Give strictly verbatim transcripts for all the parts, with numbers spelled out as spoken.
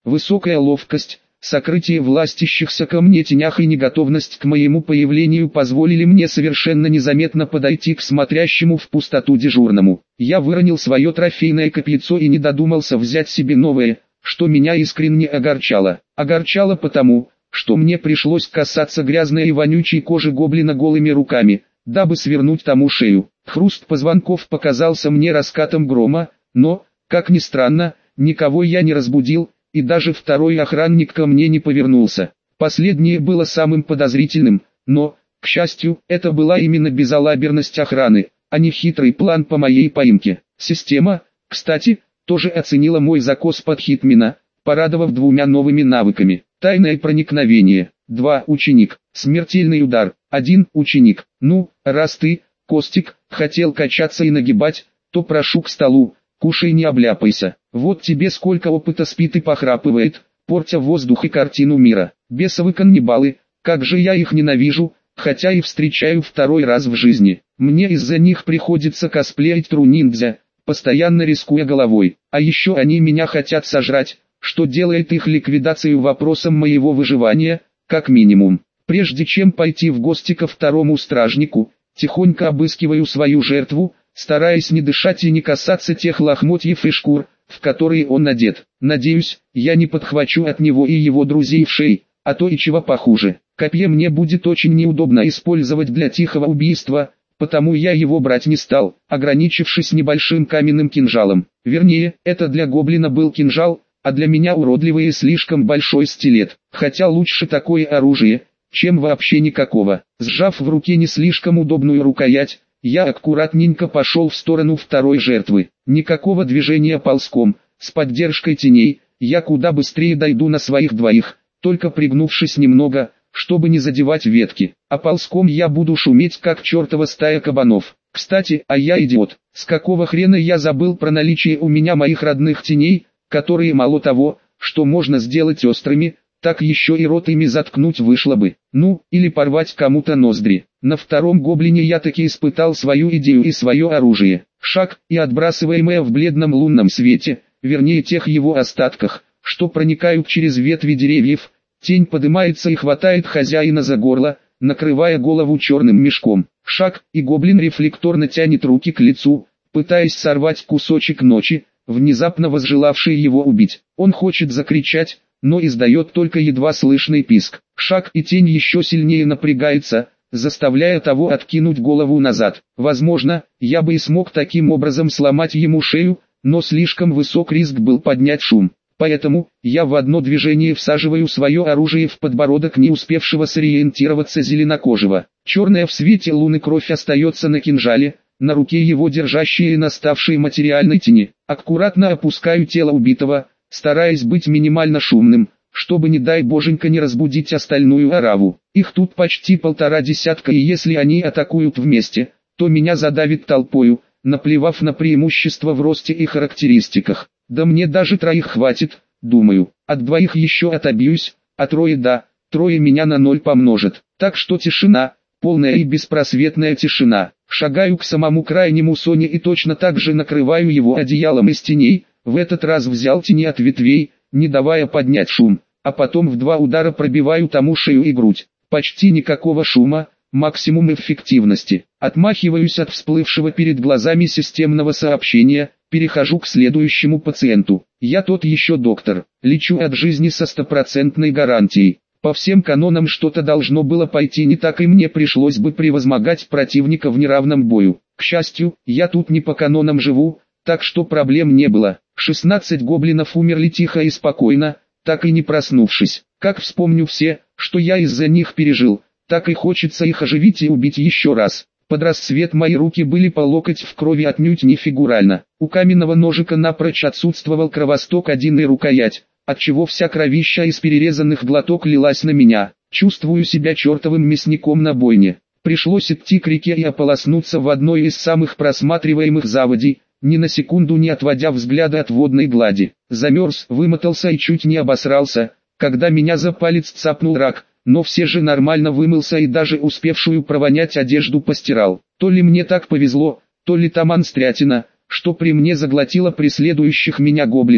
Высокая ловкость, сокрытие властящихся ко мне тенях и неготовность к моему появлению позволили мне совершенно незаметно подойти к смотрящему в пустоту дежурному. Я выронил свое трофейное копьецо и не додумался взять себе новое, что меня искренне огорчало. Огорчало потому, что мне пришлось касаться грязной и вонючей кожи гоблина голыми руками, дабы свернуть тому шею. Хруст позвонков показался мне раскатом грома, но, как ни странно, никого я не разбудил, и даже второй охранник ко мне не повернулся. Последнее было самым подозрительным, но, к счастью, это была именно безалаберность охраны, а не хитрый план по моей поимке. Система, кстати, тоже оценила мой закос под хитмена, порадовав двумя новыми навыками. Тайное проникновение. два. Ученик. Смертельный удар. один. Ученик. Ну, раз ты, Костик, хотел качаться и нагибать, то прошу к столу, кушай не обляпайся. Вот тебе сколько опыта спит и похрапывает, портя воздух и картину мира. Бесовы каннибалы, как же я их ненавижу, хотя и встречаю второй раз в жизни. Мне из-за них приходится косплеить тру ниндзя, постоянно рискуя головой. А еще они меня хотят сожрать, что делает их ликвидацию вопросом моего выживания, как минимум. Прежде чем пойти в гости ко второму стражнику, тихонько обыскиваю свою жертву, стараясь не дышать и не касаться тех лохмотьев и шкур, в которые он одет. Надеюсь, я не подхвачу от него и его друзей в шеи, а то и чего похуже. Копье мне будет очень неудобно использовать для тихого убийства, потому я его брать не стал, ограничившись небольшим каменным кинжалом. Вернее, это для гоблина был кинжал, а для меня уродливый и слишком большой стилет. Хотя лучше такое оружие, чем вообще никакого. Сжав в руке не слишком удобную рукоять, я аккуратненько пошел в сторону второй жертвы. Никакого движения ползком, с поддержкой теней, я куда быстрее дойду на своих двоих, только пригнувшись немного, чтобы не задевать ветки. А ползком я буду шуметь как чертова стая кабанов. Кстати, а я идиот, с какого хрена я забыл про наличие у меня моих родных теней, которые мало того, что можно сделать острыми, так еще и рот ими заткнуть вышло бы. Ну, или порвать кому-то ноздри. На втором гоблине я таки испытал свою идею и свое оружие. Шаг, и отбрасываемое в бледном лунном свете, вернее тех его остатках, что проникают через ветви деревьев, тень поднимается и хватает хозяина за горло, накрывая голову черным мешком. Шаг, и гоблин рефлекторно тянет руки к лицу, пытаясь сорвать кусочек ночи, внезапно возжелавший его убить. Он хочет закричать, но издает только едва слышный писк. Шаг, и тень еще сильнее напрягается, заставляя того откинуть голову назад. Возможно, я бы и смог таким образом сломать ему шею, но слишком высок риск был поднять шум. Поэтому, я в одно движение всаживаю свое оружие в подбородок не успевшего сориентироваться зеленокожего. Черная в свете луны кровь остается на кинжале, на руке его держащей и наставшей материальной тени. Аккуратно опускаю тело убитого, стараясь быть минимально шумным, чтобы не дай боженька не разбудить остальную ораву. Их тут почти полтора десятка, и если они атакуют вместе, то меня задавит толпою, наплевав на преимущество в росте и характеристиках. Да мне даже троих хватит, думаю. От двоих еще отобьюсь, а трое да, трое меня на ноль помножат. Так что тишина, полная и беспросветная тишина. Шагаю к самому крайнему Соне и точно так же накрываю его одеялом из теней. В этот раз взял тени от ветвей, не давая поднять шум, а потом в два удара пробиваю тому шею и грудь. Почти никакого шума, максимум эффективности. Отмахиваюсь от всплывшего перед глазами системного сообщения, перехожу к следующему пациенту. Я тот еще доктор, лечу от жизни со стопроцентной гарантией. По всем канонам что-то должно было пойти не так, и мне пришлось бы превозмогать противника в неравном бою. К счастью, я тут не по канонам живу, так что проблем не было. шестнадцать гоблинов умерли тихо и спокойно, так и не проснувшись. Как вспомню все, что я из-за них пережил, так и хочется их оживить и убить еще раз. Под рассвет мои руки были по локоть в крови отнюдь не фигурально. У каменного ножика напрочь отсутствовал кровосток один и рукоять, отчего вся кровища из перерезанных глоток лилась на меня. Чувствую себя чертовым мясником на бойне. Пришлось идти к реке и ополоснуться в одной из самых просматриваемых заводей, ни на секунду не отводя взгляда от водной глади. Замерз, вымотался и чуть не обосрался, когда меня за палец цапнул рак, но все же нормально вымылся и даже успевшую провонять одежду постирал. То ли мне так повезло, то ли та монстрятина, что при мне заглотила преследующих меня гоблинов,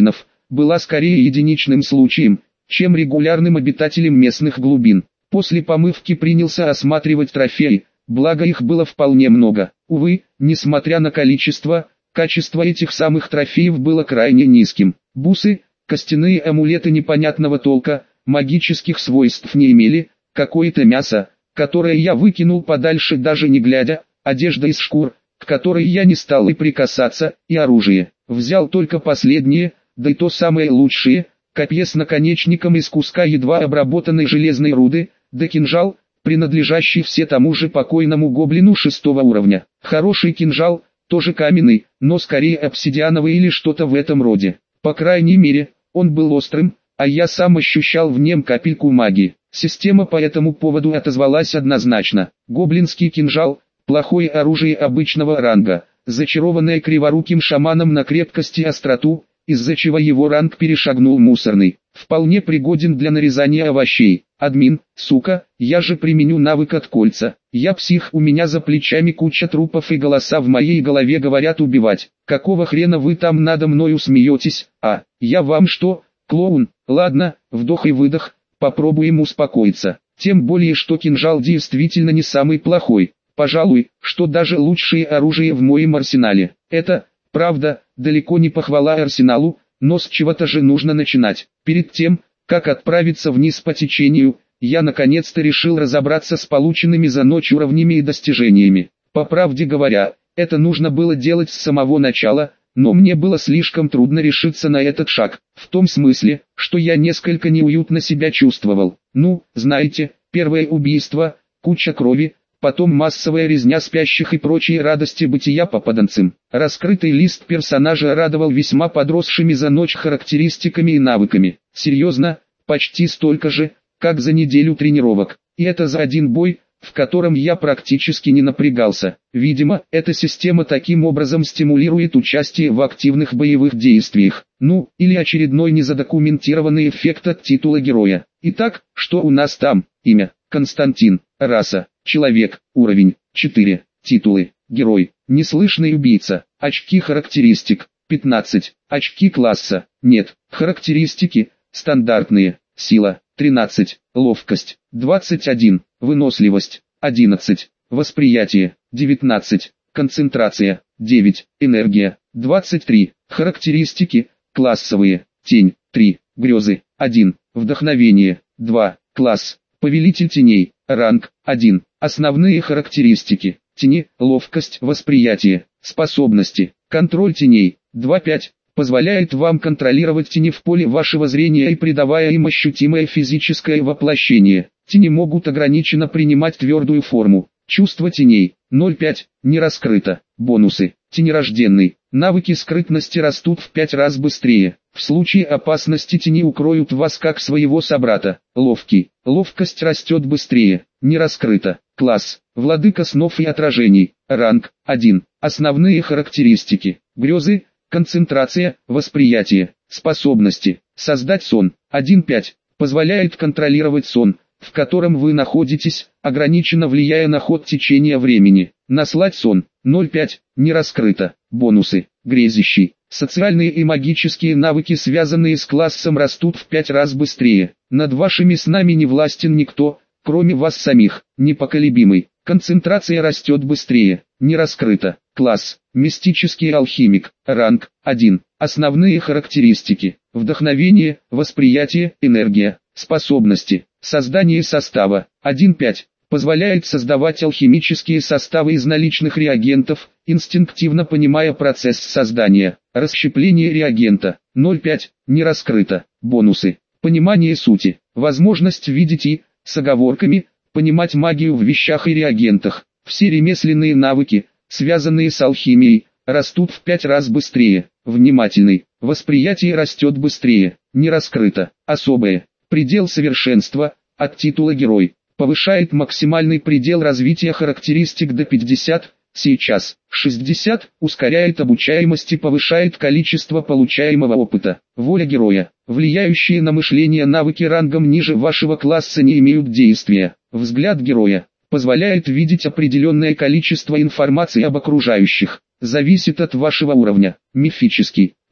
была скорее единичным случаем, чем регулярным обитателем местных глубин. После помывки принялся осматривать трофеи, благо их было вполне много. Увы, несмотря на количество, качество этих самых трофеев было крайне низким. Бусы, костяные амулеты непонятного толка, магических свойств не имели, какое-то мясо, которое я выкинул подальше даже не глядя, одежда из шкур, к которой я не стал и прикасаться, и оружие. Взял только последнее, да и то самое лучшее, копье с наконечником из куска едва обработанной железной руды, да кинжал, принадлежащий все тому же покойному гоблину шестого уровня. Хороший кинжал, тоже каменный, но скорее обсидиановый или что-то в этом роде. По крайней мере, он был острым, а я сам ощущал в нем капельку магии. Система по этому поводу отозвалась однозначно. Гоблинский кинжал – плохое оружие обычного ранга, зачарованное криворуким шаманом на крепкость и остроту, из-за чего его ранг перешагнул мусорный. Вполне пригоден для нарезания овощей. Админ, сука, я же применю навык от кольца. Я псих, у меня за плечами куча трупов и голоса в моей голове говорят убивать. Какого хрена вы там надо мною смеетесь? А, я вам что, клоун? Ладно, вдох и выдох, попробуем успокоиться. Тем более, что кинжал действительно не самый плохой. Пожалуй, что даже лучшее оружие в моем арсенале. Это, правда, далеко не похвала арсеналу, но с чего-то же нужно начинать. Перед тем, как отправиться вниз по течению, я наконец-то решил разобраться с полученными за ночь уровнями и достижениями. По правде говоря, это нужно было делать с самого начала, но мне было слишком трудно решиться на этот шаг, в том смысле, что я несколько неуютно себя чувствовал. Ну, знаете, первое убийство, куча крови, потом массовая резня спящих и прочие радости бытия попаданцам. Раскрытый лист персонажа радовал весьма подросшими за ночь характеристиками и навыками. Серьезно, почти столько же, как за неделю тренировок. И это за один бой, в котором я практически не напрягался. Видимо, эта система таким образом стимулирует участие в активных боевых действиях. Ну, или очередной незадокументированный эффект от титула героя. Итак, что у нас там? Имя: Константин. Раса: человек. Уровень: четыре. Титулы: герой, неслышный убийца. Очки характеристик: пятнадцать. Очки класса: нет. Характеристики: стандартные. Сила: тринадцать. Ловкость: двадцать один. Выносливость: одиннадцать. Восприятие: девятнадцать. Концентрация: девять. Энергия: двадцать три. Характеристики: классовые. Тень: три. Грезы: один. Вдохновение: два. Класс: Повелитель теней. Ранг: один. Основные характеристики: тени, ловкость, восприятие, способности, контроль теней. два пять. Позволяет вам контролировать тени в поле вашего зрения и придавая им ощутимое физическое воплощение. Тени могут ограниченно принимать твердую форму. Чувство теней. ноль пять. Не раскрыто. Бонусы. Тенерожденный. Навыки скрытности растут в пять раз быстрее. В случае опасности тени укроют вас как своего собрата. Ловкий. Ловкость растет быстрее. Не раскрыто. Класс: Владыка снов и отражений. Ранг: один. Основные характеристики: грезы, концентрация, восприятие, способности. Создать сон. один пять. Позволяет контролировать сон, в котором вы находитесь, ограниченно влияя на ход течения времени. Наслать сон. ноль пять. Не раскрыто. Бонусы: грезящий. Социальные и магические навыки, связанные с классом, растут в пять раз быстрее. Над вашими снами не властен никто, кроме вас самих. Непоколебимый. Концентрация растет быстрее. Не раскрыто. Класс: Мистический алхимик. Ранг: один. Основные характеристики: вдохновение, восприятие, энергия, способности. Создание состава. один пять. Позволяет создавать алхимические составы из наличных реагентов, инстинктивно понимая процесс создания. Расщепление реагента. ноль пять. Не раскрыто. Бонусы: понимание сути, возможность видеть и, с оговорками, понимать магию в вещах и реагентах. Все ремесленные навыки, связанные с алхимией, растут в пять раз быстрее. Внимательный. Восприятие растет быстрее. Не раскрыто. Особое. Предел совершенства, от титула герой. Повышает максимальный предел развития характеристик до пятьдесят, сейчас шестьдесят, ускоряет обучаемость и повышает количество получаемого опыта. Воля героя. Влияющие на мышление навыки рангом ниже вашего класса не имеют действия. Взгляд героя. Позволяет видеть определенное количество информации об окружающих. Зависит от вашего уровня. Мифический.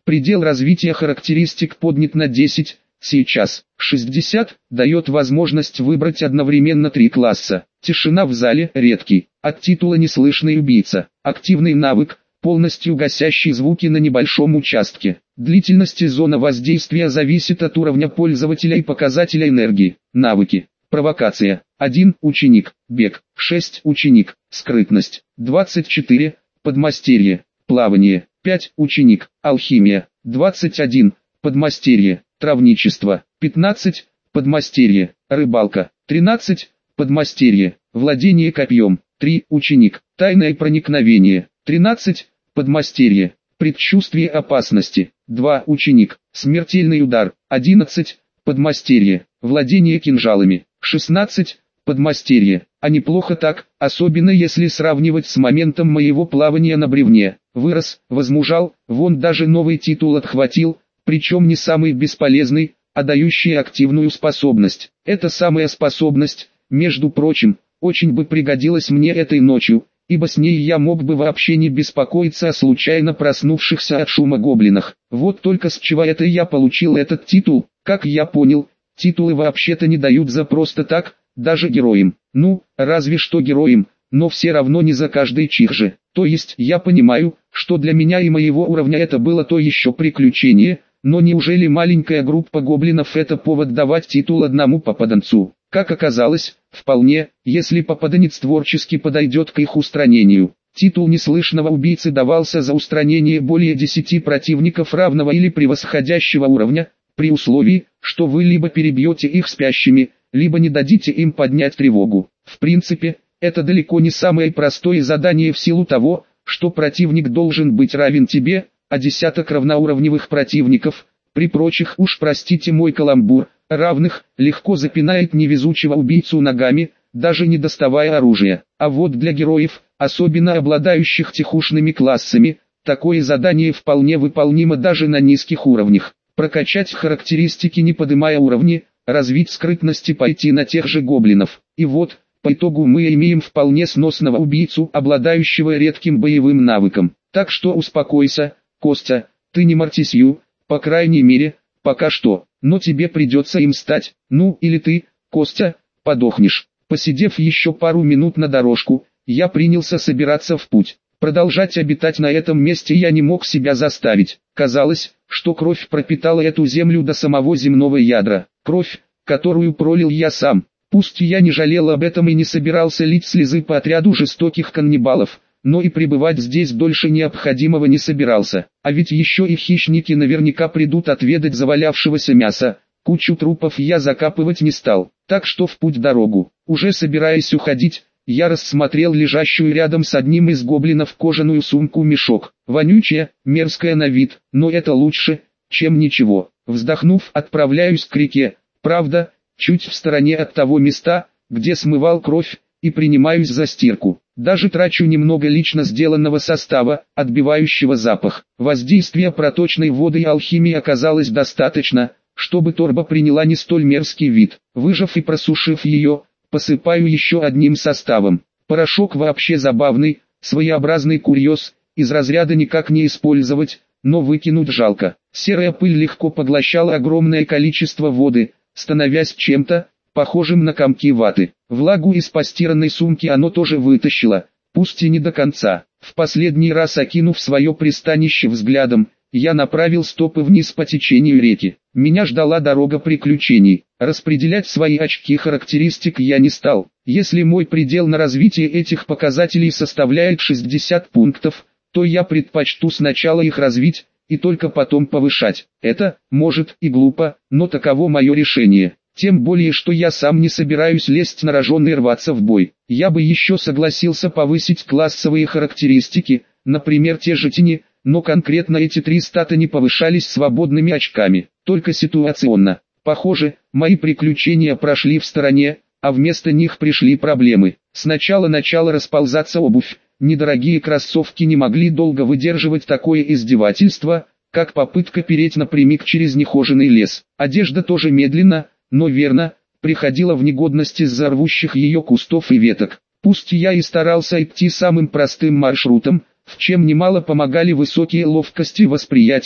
Предел развития характеристик поднят на десять, сейчас. шестьдесят, дает возможность выбрать одновременно три класса. Тишина в зале, редкий. От титула неслышный убийца. Активный навык, полностью гасящий звуки на небольшом участке. Длительность и зона воздействия зависит от уровня пользователя и показателя энергии. Навыки. Провокация. один. Ученик. Бег. шесть. Ученик. Скрытность. двадцать четыре. Подмастерье. Плавание. пять. Ученик. Алхимия. двадцать один. Подмастерье. Травничество. пятнадцать. Подмастерье. Рыбалка. тринадцать. Подмастерье. Владение копьем. три. Ученик. Тайное проникновение. тринадцать. Подмастерье. Предчувствие опасности. два. Ученик. Смертельный удар. одиннадцать. Подмастерье. Владение кинжалами. шестнадцать. Подмастерье. А неплохо так, особенно если сравнивать с моментом моего плавания на бревне. Вырос, возмужал, вон даже новый титул отхватил, причем не самый бесполезный, а дающий активную способность. Эта самая способность, между прочим, очень бы пригодилась мне этой ночью, ибо с ней я мог бы вообще не беспокоиться о случайно проснувшихся от шума гоблинах. Вот только с чего это я получил этот титул, как я понял, титулы вообще-то не дают за просто так, даже героям. Ну, разве что героям, но все равно не за каждый чих же. То есть я понимаю, что для меня и моего уровня это было то еще приключение, но неужели маленькая группа гоблинов это повод давать титул одному попаданцу? Как оказалось, вполне, если попаданец творчески подойдет к их устранению. Титул неслышного убийцы давался за устранение более десяти противников равного или превосходящего уровня, при условии, что вы либо перебьете их спящими, либо не дадите им поднять тревогу. В принципе, это далеко не самое простое задание в силу того, что противник должен быть равен тебе, а десяток равноуровневых противников, при прочих, уж простите мой каламбур, равных, легко запинает невезучего убийцу ногами, даже не доставая оружия. А вот для героев, особенно обладающих тихушными классами, такое задание вполне выполнимо даже на низких уровнях. Прокачать характеристики не поднимая уровни, развить скрытность и пойти на тех же гоблинов. И вот, по итогу мы имеем вполне сносного убийцу, обладающего редким боевым навыком. Так что успокойся, Костя, ты не Мартисью, по крайней мере, пока что, но тебе придется им стать. Ну или ты, Костя, подохнешь. Посидев еще пару минут на дорожку, я принялся собираться в путь. Продолжать обитать на этом месте я не мог себя заставить. Казалось, что кровь пропитала эту землю до самого земного ядра. Кровь, которую пролил я сам. Пусть я не жалел об этом и не собирался лить слезы по отряду жестоких каннибалов, но и пребывать здесь дольше необходимого не собирался. А ведь еще и хищники наверняка придут отведать завалявшегося мяса. Кучу трупов я закапывать не стал, так что в путь дорогу. Уже собираясь уходить, я рассмотрел лежащую рядом с одним из гоблинов кожаную сумку-мешок. Вонючая, мерзкая на вид, но это лучше, чем ничего. Вздохнув, отправляюсь к реке, правда, чуть в стороне от того места, где смывал кровь, и принимаюсь за стирку. Даже трачу немного лично сделанного состава, отбивающего запах. Воздействия проточной воды и алхимии оказалось достаточно, чтобы торба приняла не столь мерзкий вид. Выжав и просушив ее, посыпаю еще одним составом. Порошок вообще забавный, своеобразный курьез, из разряда никак не использовать, но выкинуть жалко. Серая пыль легко поглощала огромное количество воды, становясь чем-то похожим на комки ваты. Влагу из постиранной сумки оно тоже вытащило, пусть и не до конца. В последний раз окинув свое пристанище взглядом, я направил стопы вниз по течению реки. Меня ждала дорога приключений. Распределять свои очки характеристик я не стал. Если мой предел на развитие этих показателей составляет шестьдесят пунктов, то я предпочту сначала их развить, и только потом повышать. Это, может, и глупо, но таково мое решение. Тем более, что я сам не собираюсь лезть на рожон и рваться в бой. Я бы еще согласился повысить классовые характеристики, например те же тени, но конкретно эти три стата не повышались свободными очками, только ситуационно. Похоже, мои приключения прошли в стороне, а вместо них пришли проблемы. Сначала начала расползаться обувь. Недорогие кроссовки не могли долго выдерживать такое издевательство, как попытка переть напрямик через нехоженный лес. Одежда тоже медленно, но верно, приходила в негодность из-за рвущих ее кустов и веток. Пусть я и старался идти самым простым маршрутом, в чем немало помогали высокие ловкости и восприятие,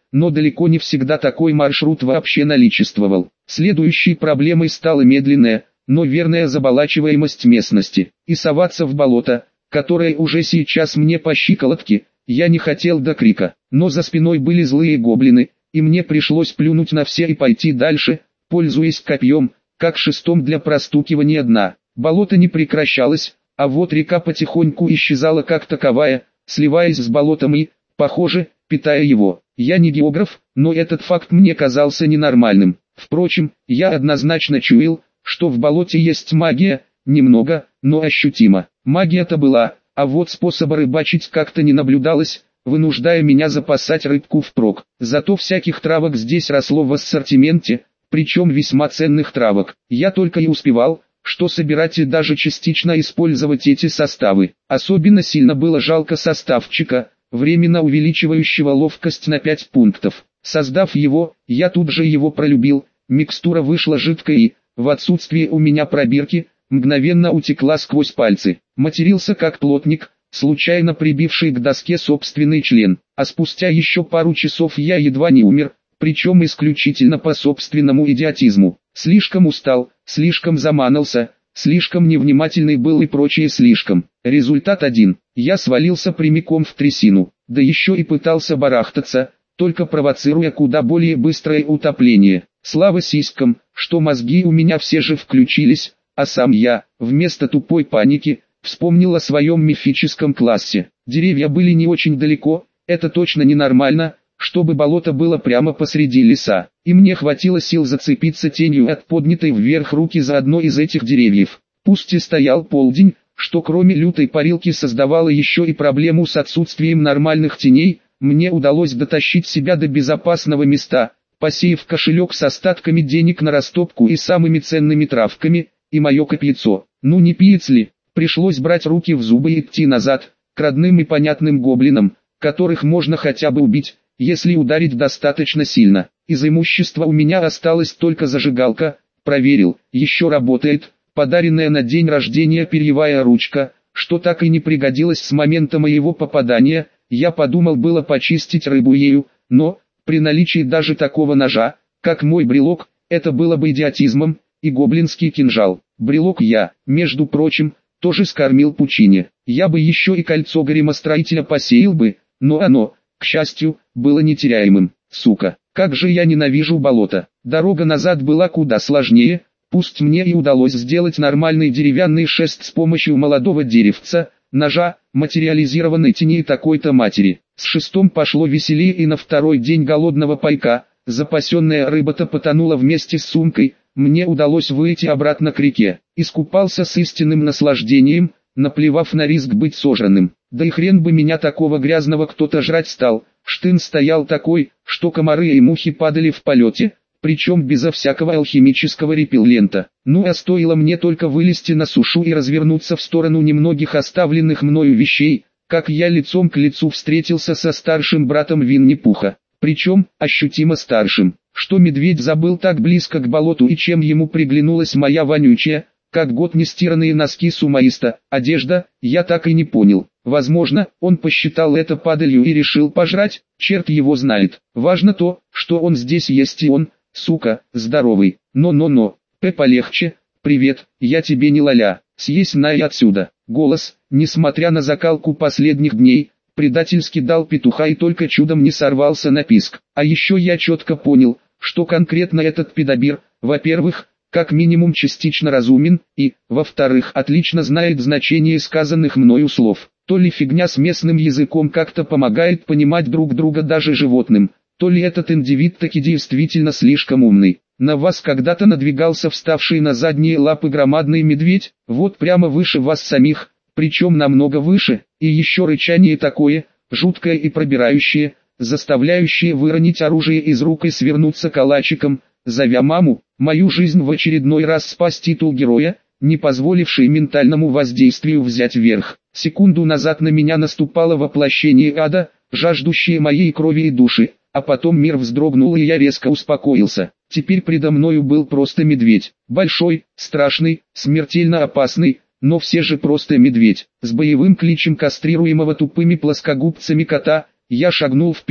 но далеко не всегда такой маршрут вообще наличествовал. Следующей проблемой стала медленная, но верная заболачиваемость местности. И соваться в болото, которое уже сейчас мне по щиколотке, я не хотел до крика. Но за спиной были злые гоблины, и мне пришлось плюнуть на все и пойти дальше, пользуясь копьем, как шестом для простукивания дна. Болото не прекращалось, а вот река потихоньку исчезала как таковая, сливаясь с болотом и, похоже, питая его. Я не географ, но этот факт мне казался ненормальным. Впрочем, я однозначно чуял, что в болоте есть магия, немного, но ощутимо. Магия-то была, а вот способа рыбачить как-то не наблюдалось, вынуждая меня запасать рыбку впрок. Зато всяких травок здесь росло в ассортименте, причем весьма ценных травок. Я только и успевал, что собирать и даже частично использовать эти составы. Особенно сильно было жалко составчика, временно увеличивающего ловкость на пять пунктов. Создав его, я тут же его пролюбил, микстура вышла жидкой и, в отсутствие у меня пробирки, мгновенно утекла сквозь пальцы. Матерился как плотник, случайно прибивший к доске собственный член. А спустя еще пару часов я едва не умер, причем исключительно по собственному идиотизму. Слишком устал, слишком заманался, слишком невнимательный был и прочее слишком. Результат один. Я свалился прямиком в трясину, да еще и пытался барахтаться, только провоцируя куда более быстрое утопление. Слава сиськам, что мозги у меня все же включились, а сам я, вместо тупой паники, вспомнил о своем мифическом классе. Деревья были не очень далеко, это точно ненормально, чтобы болото было прямо посреди леса. И мне хватило сил зацепиться тенью от поднятой вверх руки за одно из этих деревьев. Пусть и стоял полдень, что кроме лютой парилки создавало еще и проблему с отсутствием нормальных теней, мне удалось дотащить себя до безопасного места, посеяв кошелек с остатками денег на растопку и самыми ценными травками, и мое копьецо. Ну не пиец ли? Пришлось брать руки в зубы и идти назад, к родным и понятным гоблинам, которых можно хотя бы убить, если ударить достаточно сильно. Из имущества у меня осталась только зажигалка, проверил, еще работает, подаренная на день рождения перьевая ручка, что так и не пригодилась с момента моего попадания. Я подумал было почистить рыбу ею, но, при наличии даже такого ножа, как мой брелок, это было бы идиотизмом, и гоблинский кинжал. Брелок я, между прочим, тоже скормил пучине. Я бы еще и кольцо горемостроителя посеял бы, но оно, к счастью, было нетеряемым. Сука, как же я ненавижу болото. Дорога назад была куда сложнее, пусть мне и удалось сделать нормальный деревянный шест с помощью молодого деревца, ножа, материализированной тени такой-то матери. С шестом пошло веселее, и на второй день голодного пайка, запасенная рыба-то потонула вместе с сумкой, мне удалось выйти обратно к реке. Искупался с истинным наслаждением, наплевав на риск быть сожранным. Да и хрен бы меня такого грязного кто-то жрать стал. Штын стоял такой, что комары и мухи падали в полете, причем безо всякого алхимического репеллента. Ну а стоило мне только вылезти на сушу и развернуться в сторону немногих оставленных мною вещей, как я лицом к лицу встретился со старшим братом Винни-Пуха. Причем, ощутимо старшим. Что медведь забыл так близко к болоту и чем ему приглянулась моя вонючая, как год нестиранные носки сумаиста, одежда, я так и не понял. Возможно, он посчитал это падалью и решил пожрать, черт его знает. Важно то, что он здесь есть, и он, сука, здоровый. Но-но-но, П полегче, привет, я тебе не ла-ля, съесть на и отсюда. Голос, несмотря на закалку последних дней, предательски дал петуха и только чудом не сорвался на писк. А еще я четко понял, что конкретно этот педобир, во-первых, как минимум частично разумен, и, во-вторых, отлично знает значение сказанных мною слов. То ли фигня с местным языком как-то помогает понимать друг друга даже животным, то ли этот индивид таки действительно слишком умный. На вас когда-то надвигался вставший на задние лапы громадный медведь, вот прямо выше вас самих, причем намного выше, и еще рычание такое, жуткое и пробирающее, заставляющее выронить оружие из рук и свернуться калачиком, зовя маму. Мою жизнь в очередной раз спас титул героя, не позволивший ментальному воздействию взять верх. Секунду назад на меня наступало воплощение ада, жаждущее моей крови и души, а потом мир вздрогнул и я резко успокоился. Теперь предо мною был просто медведь. Большой, страшный, смертельно опасный, но все же просто медведь. С боевым кличем кастрируемого тупыми плоскогубцами кота, я шагнул вперед,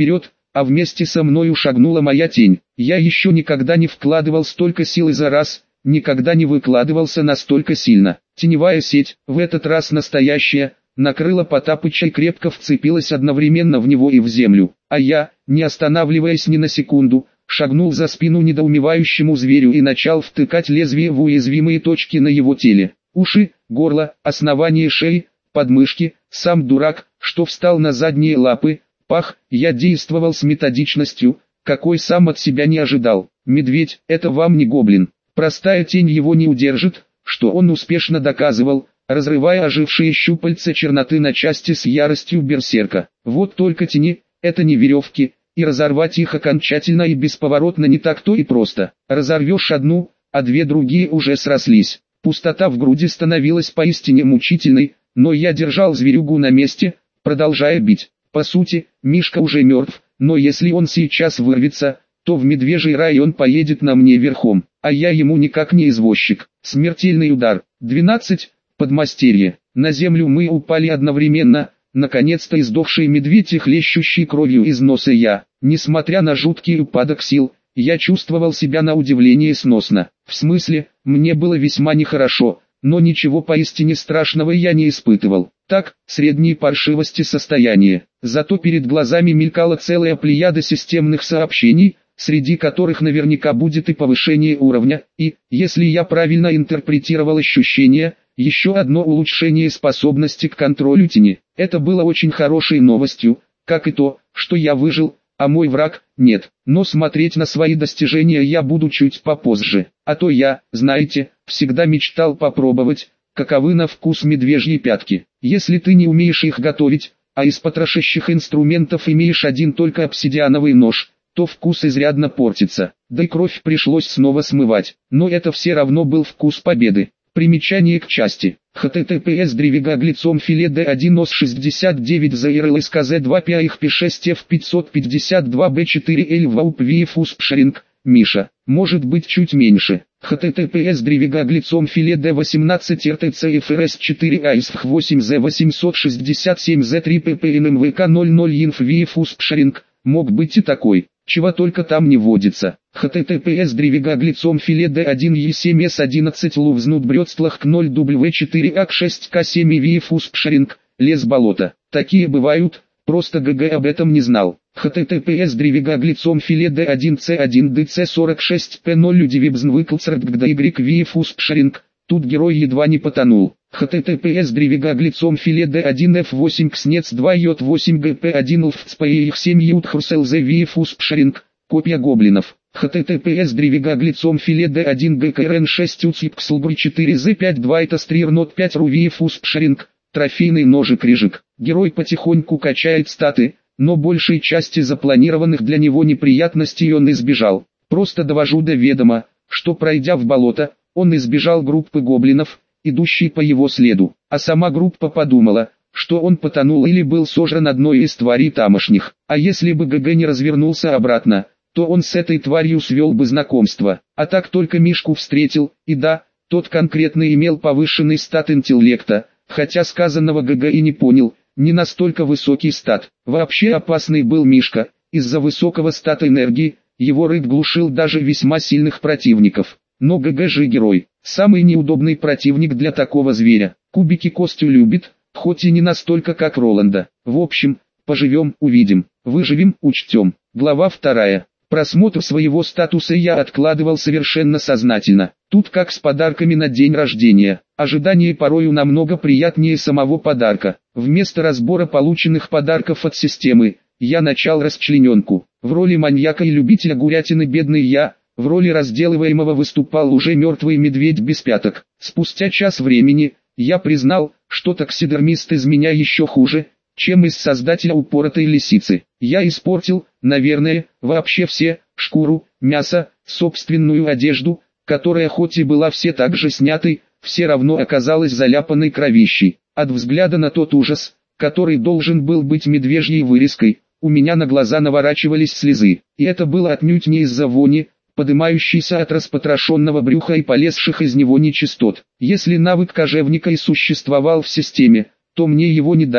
а вместе со мною шагнула моя тень. Я еще никогда не вкладывал столько силы за раз, никогда не выкладывался настолько сильно. Теневая сеть, в этот раз настоящая, накрыла Потапыча и крепко вцепилась одновременно в него и в землю. А я, не останавливаясь ни на секунду, шагнул за спину недоумевающему зверю и начал втыкать лезвие в уязвимые точки на его теле. Уши, горло, основание шеи, подмышки, сам дурак, что встал на задние лапы, пах. Я действовал с методичностью, какой сам от себя не ожидал. Медведь, это вам не гоблин. Простая тень его не удержит, что он успешно доказывал, разрывая ожившие щупальца черноты на части с яростью берсерка. Вот только тени, это не веревки, и разорвать их окончательно и бесповоротно не так-то и просто. Разорвешь одну, а две другие уже срослись. Пустота в груди становилась поистине мучительной, но я держал зверюгу на месте, продолжая бить. По сути, Мишка уже мертв, но если он сейчас вырвется, то в медвежий рай он поедет на мне верхом, а я ему никак не извозчик. Смертельный удар. двенадцать. Подмастерье. На землю мы упали одновременно, наконец-то издохший медведь и хлещущий кровью из носа я. Несмотря на жуткий упадок сил, я чувствовал себя на удивление сносно. В смысле, мне было весьма нехорошо, но ничего поистине страшного я не испытывал. Так, средней паршивости состояние. Зато перед глазами мелькала целая плеяда системных сообщений, среди которых наверняка будет и повышение уровня, и, если я правильно интерпретировал ощущения, еще одно улучшение способности к контролю тени. Это было очень хорошей новостью, как и то, что я выжил, а мой враг – нет. Но смотреть на свои достижения я буду чуть попозже. А то я, знаете, всегда мечтал попробовать, каковы на вкус медвежьи пятки. Если ты не умеешь их готовить, а из потрошащих инструментов имеешь один только обсидиановый нож, то вкус изрядно портится. Да и кровь пришлось снова смывать. Но это все равно был вкус победы. Примечание к части. https древигаглицом филе д один ос шестьдесят девять за рлскз два пи их пи шесть эф пятьсот пятьдесят два бэ четыре эль вауп вифус пшеринг, Миша. Может быть чуть меньше. https древигаглицом филе д восемнадцать ртц фрс четыре аисф восемь зэ восемьсот шестьдесят семь зэ три ппнмвк ноль ноль инф вифус пшеринг. Мог быть и такой, чего только там не водится. https древигаглицом филе д один е семь эс одиннадцать лувзнут брёцтлах к ноль дабл ю четыре ак шесть ка семь вифус пшеринг, лес болота. Такие бывают, просто ГГ об этом не знал. https древигаглицом филе д один це один дэ цэ сорок шесть пэ ноль девибзнвыклцрдгда y вифус пшеринг. Тут герой едва не потонул. https древигаглицом филе д один эф восемь кснец два йод восемь гэ пэ один лфцпэх семь ютхрслз вифус пшеринг. Копия гоблинов. https древигаглицом филе д один гкрн шесть уципкслбр четыре зэ пять два это стрирнот пять ру вифус пшеринг. Трофейный ножик-рыжик. Герой потихоньку качает статы, но большей части запланированных для него неприятностей он избежал. Просто довожу до ведома, что пройдя в болото, он избежал группы гоблинов, идущей по его следу, а сама группа подумала, что он потонул или был сожран одной из тварей тамошних. А если бы ГГ не развернулся обратно, то он с этой тварью свел бы знакомство. А так только Мишку встретил, и да, тот конкретно имел повышенный стат интеллекта, хотя сказанного ГГ и не понял, не настолько высокий стат. Вообще опасный был Мишка, из-за высокого стата энергии, его рык глушил даже весьма сильных противников. Но ГГ же герой, самый неудобный противник для такого зверя. Кубики Костю любит, хоть и не настолько как Роланда. В общем, поживем, увидим, выживем, учтем. Глава вторая. Просмотр своего статуса я откладывал совершенно сознательно. Тут как с подарками на день рождения. Ожидание порою намного приятнее самого подарка. Вместо разбора полученных подарков от системы, я начал расчлененку. В роли маньяка и любителя гурятины бедный я, в роли разделываемого выступал уже мертвый медведь без пяток. Спустя час времени, я признал, что таксидермист из меня еще хуже, чем из создателя упоротой лисицы. Я испортил, наверное, вообще все, шкуру, мясо, собственную одежду, которая хоть и была все так же снятой, все равно оказалась заляпанной кровищей. От взгляда на тот ужас, который должен был быть медвежьей вырезкой, у меня на глаза наворачивались слезы. И это было отнюдь не из-за вони, подымающийся от распотрошенного брюха и полезших из него нечистот. Если навык кожевника и существовал в системе, то мне его не дали,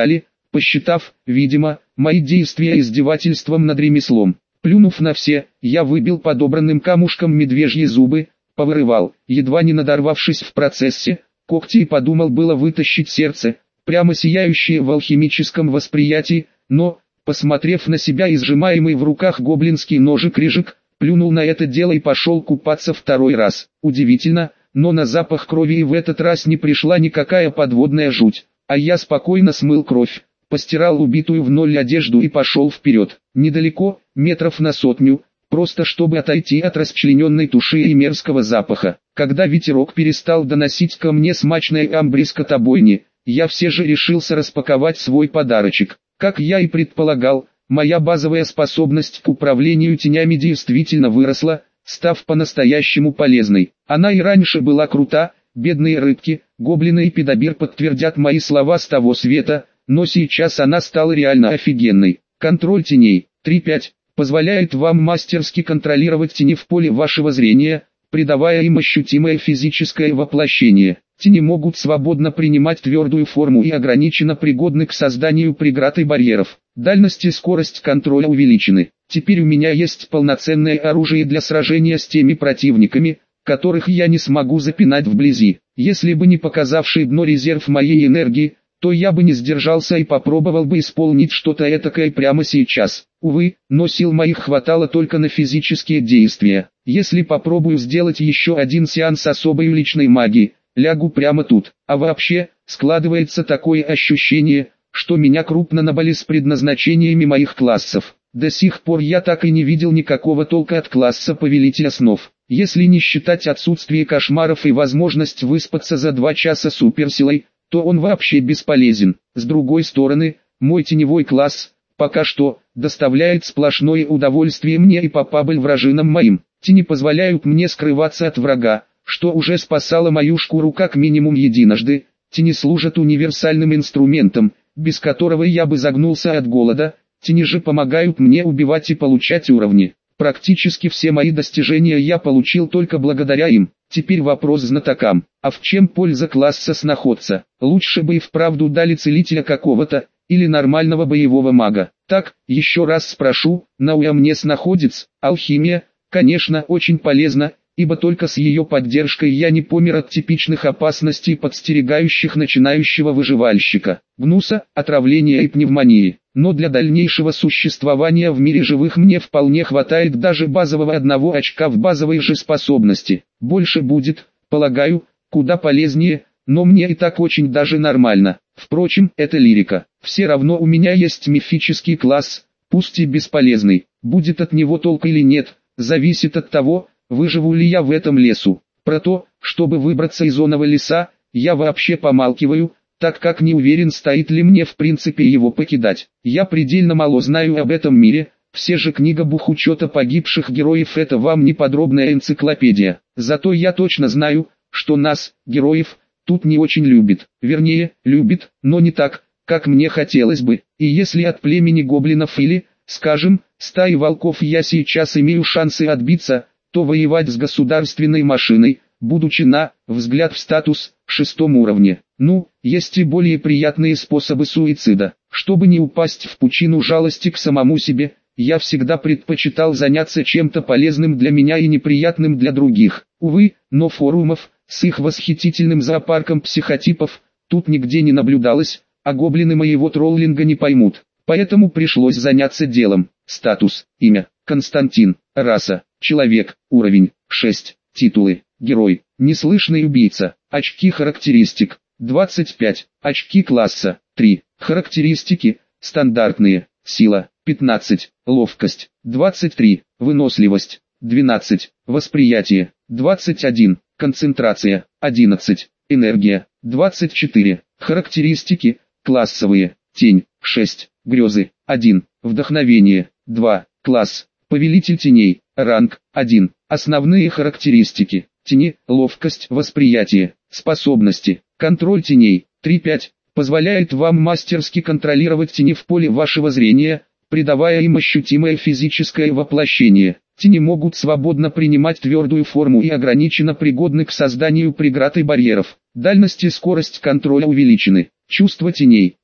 посчитав, видимо, мои действия издевательством над ремеслом. Плюнув на все, я выбил подобранным камушком медвежьи зубы, повырывал, едва не надорвавшись в процессе, когти и подумал было вытащить сердце, прямо сияющее в алхимическом восприятии, но, посмотрев на себя и сжимаемый в руках гоблинский ножик-режек, плюнул на это дело и пошел купаться второй раз. Удивительно, но на запах крови и в этот раз не пришла никакая подводная жуть, а я спокойно смыл кровь, постирал убитую в ноль одежду и пошел вперед. Недалеко, метров на сотню, просто чтобы отойти от расчлененной туши и мерзкого запаха. Когда ветерок перестал доносить ко мне смачное амбре скотобойни, я все же решился распаковать свой подарочек. Как я и предполагал, моя базовая способность к управлению тенями действительно выросла, став по-настоящему полезной. Она и раньше была крута, бедные рыбки, гоблины и педобир подтвердят мои слова с того света, но сейчас она стала реально офигенной. Контроль теней три пять позволяет вам мастерски контролировать тени в поле вашего зрения, придавая им ощутимое физическое воплощение. Тени могут свободно принимать твердую форму и ограниченно пригодны к созданию преград и барьеров. Дальность и скорость контроля увеличены. Теперь у меня есть полноценное оружие для сражения с теми противниками, которых я не смогу запинать вблизи. Если бы не показавший дно резерв моей энергии, то я бы не сдержался и попробовал бы исполнить что-то этакое прямо сейчас. Увы, но сил моих хватало только на физические действия. Если попробую сделать еще один сеанс особой личной магии, лягу прямо тут. А вообще, складывается такое ощущение, что меня крупно набали с предназначениями моих классов. До сих пор я так и не видел никакого толка от класса Повелителя снов. Если не считать отсутствие кошмаров и возможность выспаться за два часа суперсилой, то он вообще бесполезен. С другой стороны, мой теневой класс, пока что, доставляет сплошное удовольствие мне и попабль вражинам моим. Тени позволяют мне скрываться от врага, что уже спасало мою шкуру как минимум единожды. Тени служат универсальным инструментом, без которого я бы загнулся от голода. Тени же помогают мне убивать и получать уровни. Практически все мои достижения я получил только благодаря им. Теперь вопрос знатокам. А в чем польза класса сноходца? Лучше бы и вправду дали целителя какого-то, или нормального боевого мага. Так, еще раз спрошу, науя мне сноходец? Алхимия, конечно, очень полезна, ибо только с ее поддержкой я не помер от типичных опасностей, подстерегающих начинающего выживальщика. Гнуса, отравления и пневмонии. Но для дальнейшего существования в мире живых мне вполне хватает даже базового одного очка в базовой же способности. Больше будет, полагаю, куда полезнее, но мне и так очень даже нормально. Впрочем, это лирика. Все равно у меня есть мифический класс, пусть и бесполезный. Будет от него толк или нет, зависит от того, выживу ли я в этом лесу. Про то, чтобы выбраться из оного леса, я вообще помалкиваю, так как не уверен, стоит ли мне в принципе его покидать. Я предельно мало знаю об этом мире, все же книга бухучета погибших героев — это вам не подробная энциклопедия. Зато я точно знаю, что нас, героев, тут не очень любит. Вернее, любит, но не так, как мне хотелось бы. И если от племени гоблинов или, скажем, стаи волков я сейчас имею шансы отбиться, то воевать с государственной машиной, будучи на, взгляд в статус, шестом уровне. Ну, есть и более приятные способы суицида. Чтобы не упасть в пучину жалости к самому себе, я всегда предпочитал заняться чем-то полезным для меня и неприятным для других. Увы, но форумов, с их восхитительным зоопарком психотипов, тут нигде не наблюдалось, а гоблины моего троллинга не поймут. Поэтому пришлось заняться делом. Статус, имя, Константин, раса, человек, уровень, шесть, титулы, герой, неслышный убийца, очки характеристик, двадцать пять, очки класса, три, характеристики, стандартные, сила, пятнадцать, ловкость, двадцать три, выносливость, двенадцать, восприятие, двадцать один, концентрация, одиннадцать, энергия, двадцать четыре, характеристики, классовые, тень, шесть, грезы, один, вдохновение, два, класс, повелитель теней, ранг, один, основные характеристики, тени, ловкость, восприятие, способности, контроль теней, три пять, позволяет вам мастерски контролировать тени в поле вашего зрения, придавая им ощутимое физическое воплощение. Тени могут свободно принимать твердую форму и ограниченно пригодны к созданию преград и барьеров. Дальность и скорость контроля увеличены. Чувство теней.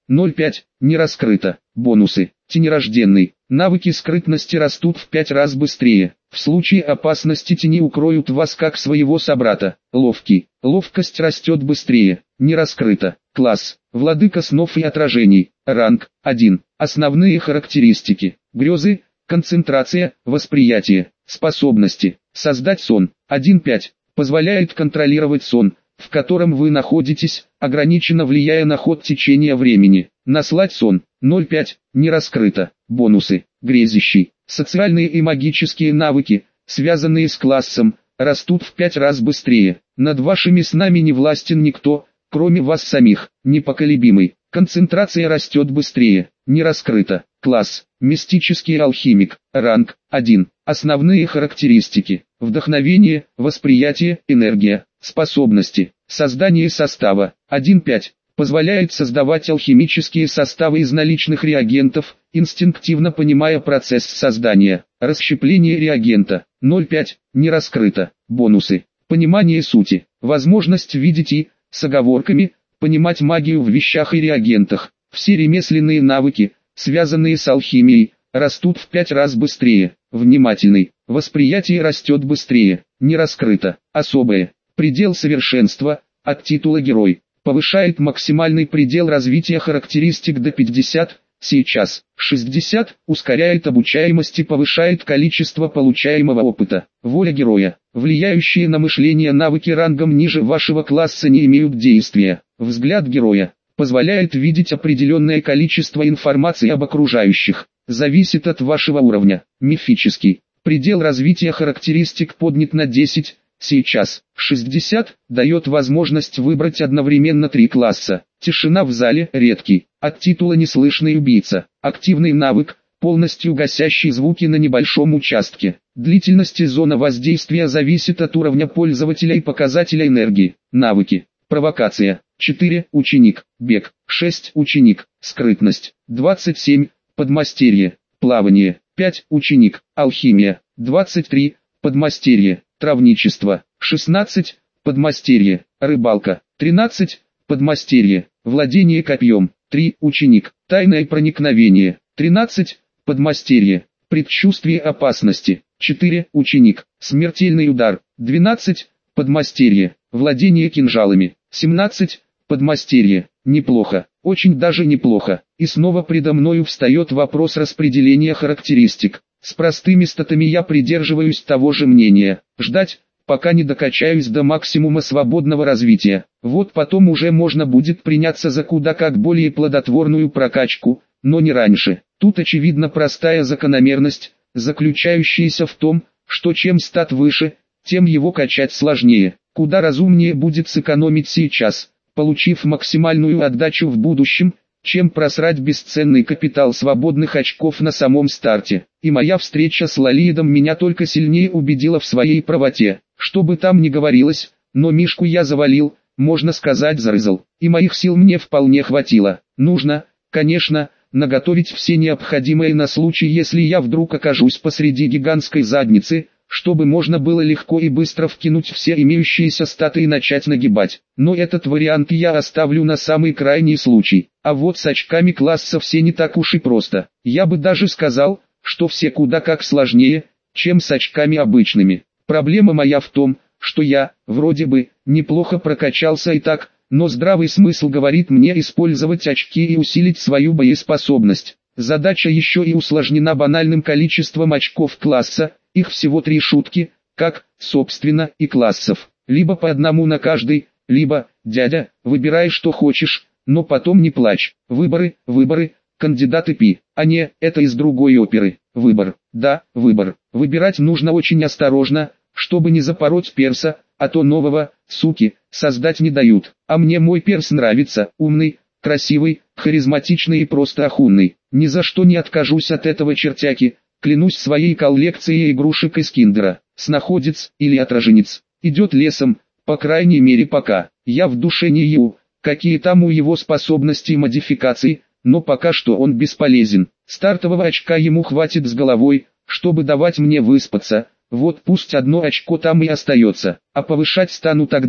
ноль пять, не раскрыто. Бонусы. Тенерожденный. Навыки скрытности растут в пять раз быстрее. В случае опасности тени укроют вас как своего собрата. Ловкий. Ловкость растет быстрее. Не раскрыто. Класс. Владыка снов и отражений. Ранг один. Основные характеристики. Грезы. Концентрация. Восприятие. Способности. Создать сон. один пять. Позволяет контролировать сон, в котором вы находитесь, ограниченно влияя на ход течения времени. Наслать сон. ноль пять. Не раскрыто. Бонусы. Грезящий. Социальные и магические навыки, связанные с классом, растут в пять раз быстрее. Над вашими снами не властен никто, кроме вас самих. Непоколебимый. Концентрация растет быстрее. Не раскрыто. Класс. Мистический алхимик. Ранг один. Основные характеристики. Вдохновение, восприятие, энергия. Способности. Создание состава. один пять. Позволяет создавать алхимические составы из наличных реагентов, инстинктивно понимая процесс создания. Расщепление реагента. ноль пять. Не раскрыто. Бонусы. Понимание сути. Возможность видеть и, с оговорками, понимать магию в вещах и реагентах. Все ремесленные навыки, связанные с алхимией, растут в пять раз быстрее. Внимательный. Восприятие растет быстрее. Не раскрыто. Особое. Предел совершенства, от титула герой. Повышает максимальный предел развития характеристик до пятьдесят, сейчас шестьдесят, ускоряет обучаемость и повышает количество получаемого опыта. Воля героя. Влияющие на мышление навыки рангом ниже вашего класса не имеют действия. Взгляд героя. Позволяет видеть определенное количество информации об окружающих. Зависит от вашего уровня. Мифический. Предел развития характеристик поднят на десять. Сейчас шестьдесят дает возможность выбрать одновременно три класса. Тишина в зале редкий. От титула неслышный убийца. Активный навык, полностью гасящий звуки на небольшом участке. Длительность и зона воздействия зависит от уровня пользователя и показателя энергии. Навыки. Провокация. четыре. Ученик. Бег. шесть. Ученик. Скрытность. двадцать семь. Подмастерье. Плавание. пять. Ученик. Алхимия. двадцать три. Подмастерье. Травничество. шестнадцать. Подмастерье. Рыбалка. тринадцать. Подмастерье. Владение копьем. три. Ученик. Тайное проникновение. тринадцать. Подмастерье. Предчувствие опасности. четыре. Ученик. Смертельный удар. двенадцать. Подмастерье. Владение кинжалами. семнадцать. Подмастерье. Неплохо. Очень даже неплохо. И снова предо мною встает вопрос распределения характеристик. С простыми статами я придерживаюсь того же мнения. Ждать, пока не докачаюсь до максимума свободного развития. Вот потом уже можно будет приняться за куда как более плодотворную прокачку, но не раньше. Тут очевидно простая закономерность, заключающаяся в том, что чем стат выше, тем его качать сложнее. Куда разумнее будет сэкономить сейчас, получив максимальную отдачу в будущем, чем просрать бесценный капитал свободных очков на самом старте. И моя встреча с Лолиидом меня только сильнее убедила в своей правоте. Что бы там ни говорилось, но Мишку я завалил, можно сказать зарызал. И моих сил мне вполне хватило. Нужно, конечно, наготовить все необходимое на случай, если я вдруг окажусь посреди гигантской задницы, чтобы можно было легко и быстро вкинуть все имеющиеся статы и начать нагибать. Но этот вариант я оставлю на самый крайний случай. А вот с очками класса все не так уж и просто. Я бы даже сказал, что все куда как сложнее, чем с очками обычными. Проблема моя в том, что я, вроде бы, неплохо прокачался и так, но здравый смысл говорит мне использовать очки и усилить свою боеспособность. Задача еще и усложнена банальным количеством очков класса. Их всего три шутки, как, собственно, и классов. Либо по одному на каждый, либо, дядя, выбирай что хочешь, но потом не плачь. Выборы, выборы, кандидаты пи. А не, это из другой оперы. Выбор, да, выбор. Выбирать нужно очень осторожно, чтобы не запороть перса, а то нового, суки, создать не дают. А мне мой перс нравится, умный, красивый, харизматичный и просто охуенный. Ни за что не откажусь от этого чертяки. Клянусь своей коллекцией игрушек из киндера. Снаходец или отраженец. Идет лесом, по крайней мере пока. Я в душе не ю, какие там у его способности и модификации, но пока что он бесполезен. Стартового очка ему хватит с головой, чтобы давать мне выспаться. Вот пусть одно очко там и остается. А повышать стану тогда,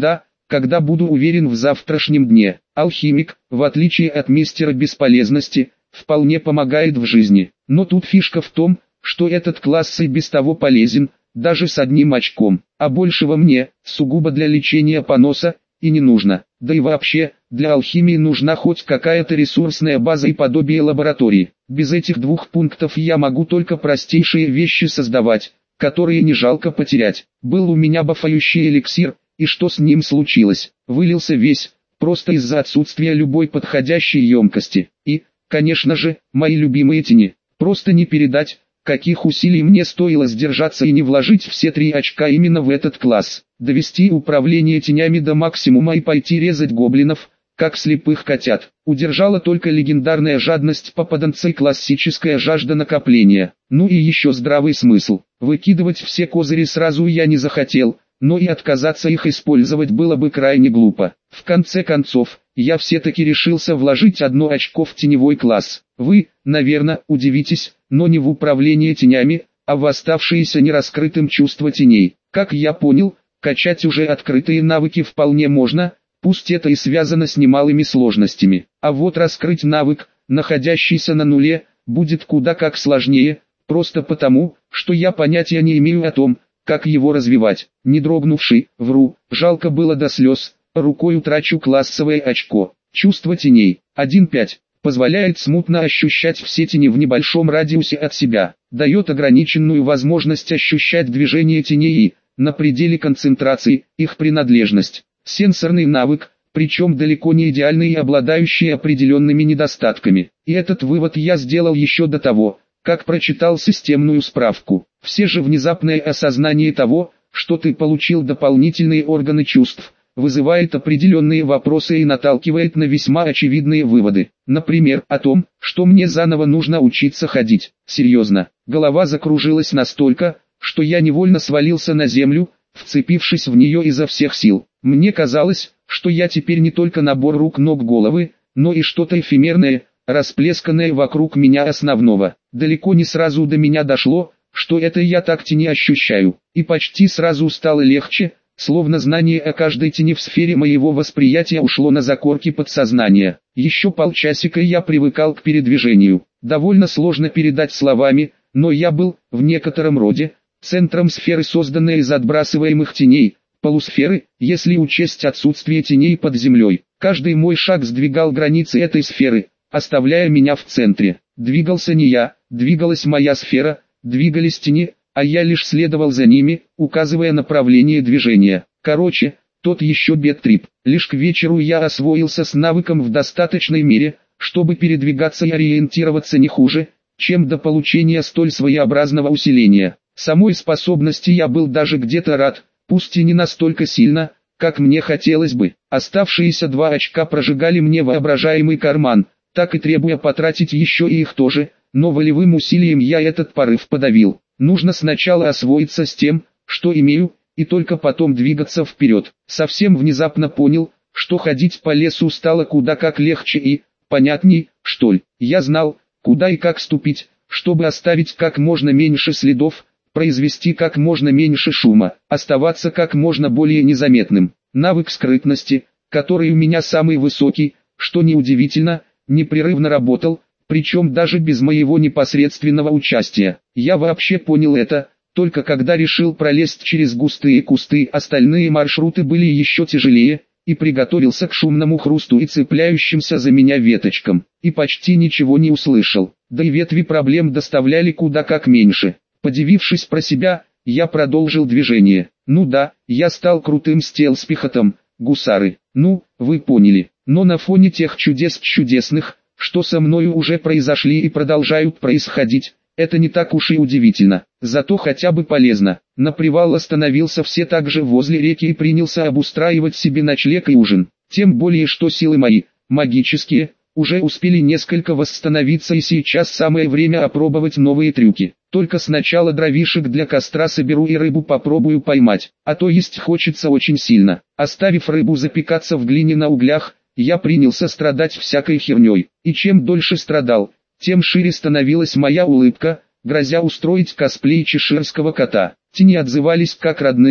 когда буду уверен в завтрашнем дне. Алхимик, в отличие от мистера бесполезности, вполне помогает в жизни. Но тут фишка в том, что этот класс и без того полезен, даже с одним очком, а большего мне, сугубо для лечения поноса, и не нужно. Да и вообще, для алхимии нужна хоть какая-то ресурсная база и подобие лаборатории. Без этих двух пунктов я могу только простейшие вещи создавать, которые не жалко потерять. Был у меня бафающий эликсир, и что с ним случилось? Вылился весь, просто из-за отсутствия любой подходящей емкости. И, конечно же, мои любимые тени. Просто не передать, каких усилий мне стоило сдержаться и не вложить все три очка именно в этот класс. Довести управление тенями до максимума и пойти резать гоблинов, как слепых котят. Удержала только легендарная жадность попаданца и классическая жажда накопления. Ну и еще здравый смысл. Выкидывать все козыри сразу я не захотел, но и отказаться их использовать было бы крайне глупо. В конце концов, я все-таки решился вложить одно очко в теневой класс. Вы, наверное, удивитесь, но не в управление тенями, а в оставшиеся нераскрытым чувства теней. Как я понял, качать уже открытые навыки вполне можно, пусть это и связано с немалыми сложностями. А вот раскрыть навык, находящийся на нуле, будет куда как сложнее, просто потому, что я понятия не имею о том, как его развивать. Не дрогнувший, вру, жалко было до слез, рукой утрачу классовое очко. Чувство теней. один пять. Позволяет смутно ощущать все тени в небольшом радиусе от себя. Дает ограниченную возможность ощущать движение теней и, на пределе концентрации, их принадлежность. Сенсорный навык, причем далеко не идеальный и обладающий определенными недостатками. И этот вывод я сделал еще до того, как прочитал системную справку. Все же внезапное осознание того, что ты получил дополнительные органы чувств, вызывает определенные вопросы и наталкивает на весьма очевидные выводы. Например, о том, что мне заново нужно учиться ходить. Серьезно, голова закружилась настолько, что я невольно свалился на землю, вцепившись в нее изо всех сил. Мне казалось, что я теперь не только набор рук-ног головы, но и что-то эфемерное, расплесканное вокруг меня основного. Далеко не сразу до меня дошло, что это я так тени ощущаю, и почти сразу стало легче, словно знание о каждой тени в сфере моего восприятия ушло на закорки подсознания. Еще полчасика я привыкал к передвижению. Довольно сложно передать словами, но я был, в некотором роде, центром сферы, созданной из отбрасываемых теней, полусферы, если учесть отсутствие теней под землей. Каждый мой шаг сдвигал границы этой сферы, оставляя меня в центре. Двигался не я, двигалась моя сфера, двигались тени, а я лишь следовал за ними, указывая направление движения. Короче, тот еще бэд-трип. Лишь к вечеру я освоился с навыком в достаточной мере, чтобы передвигаться и ориентироваться не хуже, чем до получения столь своеобразного усиления. Самой способности я был даже где-то рад, пусть и не настолько сильно, как мне хотелось бы. Оставшиеся два очка прожигали мне воображаемый карман, так и требуя потратить еще и их тоже, но волевым усилием я этот порыв подавил. Нужно сначала освоиться с тем, что имею, и только потом двигаться вперед. Совсем внезапно понял, что ходить по лесу стало куда как легче и, понятней, что ли. Я знал, куда и как ступить, чтобы оставить как можно меньше следов, произвести как можно меньше шума, оставаться как можно более незаметным. Навык скрытности, который у меня самый высокий, что неудивительно, непрерывно работал, причем даже без моего непосредственного участия. Я вообще понял это, только когда решил пролезть через густые кусты. Остальные маршруты были еще тяжелее, и приготовился к шумному хрусту и цепляющимся за меня веточкам, и почти ничего не услышал, да и ветви проблем доставляли куда как меньше. Подивившись про себя, я продолжил движение. Ну да, я стал крутым стелс-пехотом, гусары, ну, вы поняли, но на фоне тех чудес чудесных, что со мною уже произошли и продолжают происходить, это не так уж и удивительно, зато хотя бы полезно. На привал остановился все так же возле реки и принялся обустраивать себе ночлег и ужин. Тем более что силы мои, магические, уже успели несколько восстановиться, и сейчас самое время опробовать новые трюки. Только сначала дровишек для костра соберу и рыбу попробую поймать, а то есть хочется очень сильно. Оставив рыбу запекаться в глине на углях, я принялся страдать всякой херней, и чем дольше страдал, тем шире становилась моя улыбка, грозя устроить косплей чеширского кота. Тени отзывались как родные,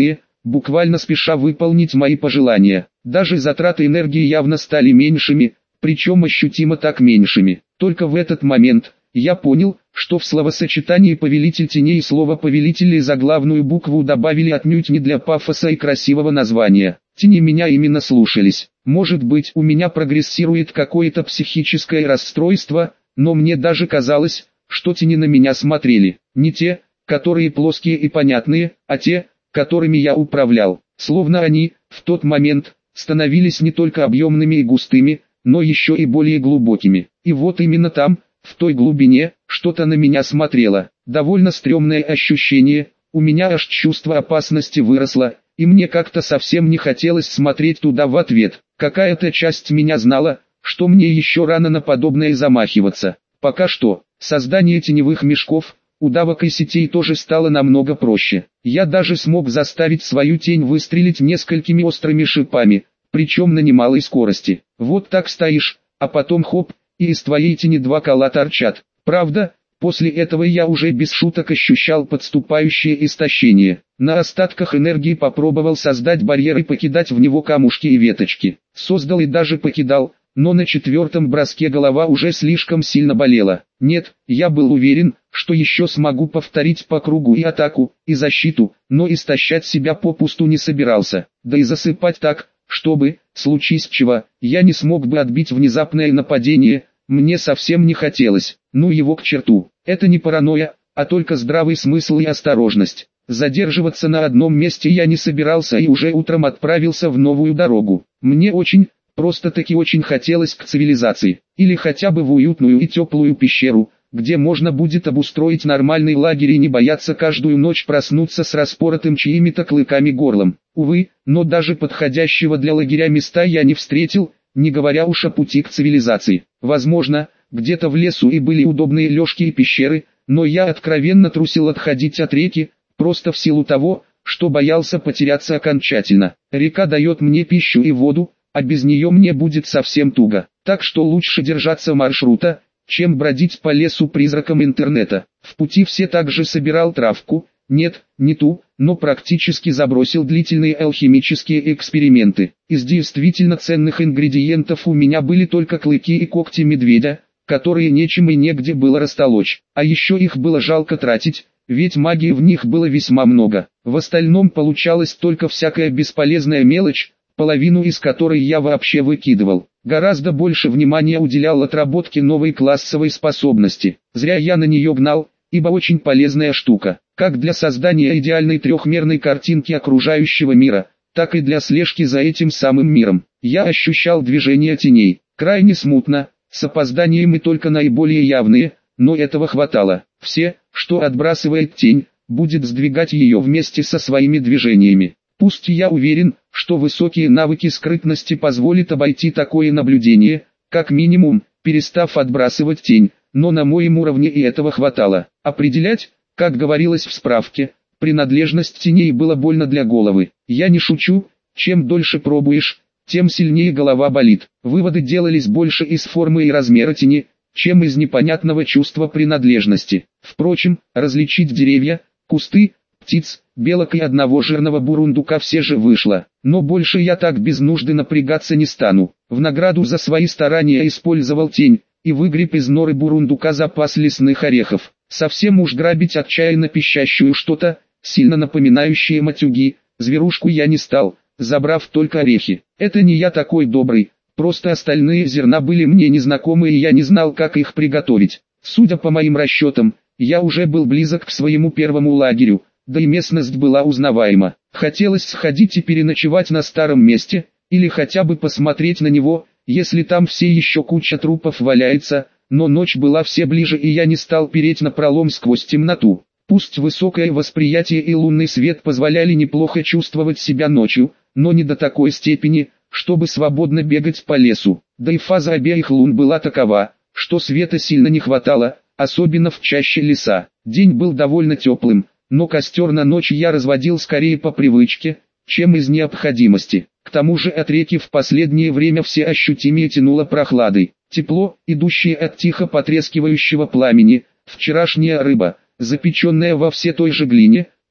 буквально спеша выполнить мои пожелания. Даже затраты энергии явно стали меньшими, причем ощутимо так меньшими. Только в этот момент я понял, что в словосочетании «повелитель теней» слово «повелитель» заглавную букву добавили отнюдь не для пафоса и красивого названия. Тени меня именно слушались. Может быть, у меня прогрессирует какое-то психическое расстройство, но мне даже казалось, что тени на меня смотрели. Не те, которые плоские и понятные, а те, которыми я управлял. Словно они, в тот момент, становились не только объемными и густыми, но еще и более глубокими. И вот именно там, в той глубине, что-то на меня смотрело. Довольно стрёмное ощущение, у меня аж чувство опасности выросло, и мне как-то совсем не хотелось смотреть туда в ответ. Какая-то часть меня знала, что мне еще рано на подобное замахиваться. Пока что, создание теневых мешков, удавок и сетей тоже стало намного проще. Я даже смог заставить свою тень выстрелить несколькими острыми шипами, причем на немалой скорости. Вот так стоишь, а потом хоп, и из твоей тени два кола торчат. Правда, после этого я уже без шуток ощущал подступающее истощение. На остатках энергии попробовал создать барьер и покидать в него камушки и веточки. Создал и даже покидал, но на четвертом броске голова уже слишком сильно болела. Нет, я был уверен, что еще смогу повторить по кругу и атаку, и защиту, но истощать себя попусту не собирался. Да и засыпать так, чтобы, случись чего, я не смог бы отбить внезапное нападение, мне совсем не хотелось. Ну его к черту. Это не паранойя, а только здравый смысл и осторожность. Задерживаться на одном месте я не собирался и уже утром отправился в новую дорогу. Мне очень, просто-таки очень хотелось к цивилизации, или хотя бы в уютную и теплую пещеру, где можно будет обустроить нормальный лагерь и не бояться каждую ночь проснуться с распоротым чьими-то клыками горлом. Увы, но даже подходящего для лагеря места я не встретил, не говоря уж о пути к цивилизации. Возможно, где-то в лесу и были удобные лёжки и пещеры, но я откровенно трусил отходить от реки, просто в силу того, что боялся потеряться окончательно. Река дает мне пищу и воду, а без нее мне будет совсем туго. Так что лучше держаться маршрута, чем бродить по лесу призраком интернета. В пути все также собирал травку, нет, не ту, но практически забросил длительные алхимические эксперименты. Из действительно ценных ингредиентов у меня были только клыки и когти медведя, которые нечем и негде было растолочь. А еще их было жалко тратить, ведь магии в них было весьма много. В остальном получалась только всякая бесполезная мелочь, половину из которой я вообще выкидывал. Гораздо больше внимания уделял отработке новой классовой способности. Зря я на нее гнал, ибо очень полезная штука, как для создания идеальной трехмерной картинки окружающего мира, так и для слежки за этим самым миром. Я ощущал движение теней, крайне смутно, с опозданием и только наиболее явные, но этого хватало. Все, что отбрасывает тень, будет сдвигать ее вместе со своими движениями. Пусть я уверен, что высокие навыки скрытности позволят обойти такое наблюдение, как минимум, перестав отбрасывать тень, но на моем уровне и этого хватало. Определять, как говорилось в справке, принадлежность теней было больно для головы. Я не шучу, чем дольше пробуешь, тем сильнее голова болит. Выводы делались больше из формы и размера тени, чем из непонятного чувства принадлежности. Впрочем, различить деревья, кусты, птиц, белок и одного жирного бурундука все же вышло. Но больше я так без нужды напрягаться не стану. В награду за свои старания использовал тень, и выгреб из норы бурундука запас лесных орехов. Совсем уж грабить отчаянно пищащую что-то, сильно напоминающее матюги, зверушку я не стал, забрав только орехи. Это не я такой добрый, просто остальные зерна были мне незнакомы и я не знал, как их приготовить. Судя по моим расчетам, я уже был близок к своему первому лагерю, да и местность была узнаваема. Хотелось сходить и переночевать на старом месте, или хотя бы посмотреть на него, если там все еще куча трупов валяется, но ночь была все ближе и я не стал переть напролом сквозь темноту. Пусть высокое восприятие и лунный свет позволяли неплохо чувствовать себя ночью, но не до такой степени, чтобы свободно бегать по лесу. Да и фаза обеих лун была такова, что света сильно не хватало, особенно в чаще леса. День был довольно теплым, но костер на ночь я разводил скорее по привычке, чем из необходимости. К тому же от реки в последнее время все ощутимее тянуло прохладой. Тепло, идущее от тихо потрескивающего пламени, вчерашняя рыба, запеченная во все той же глине,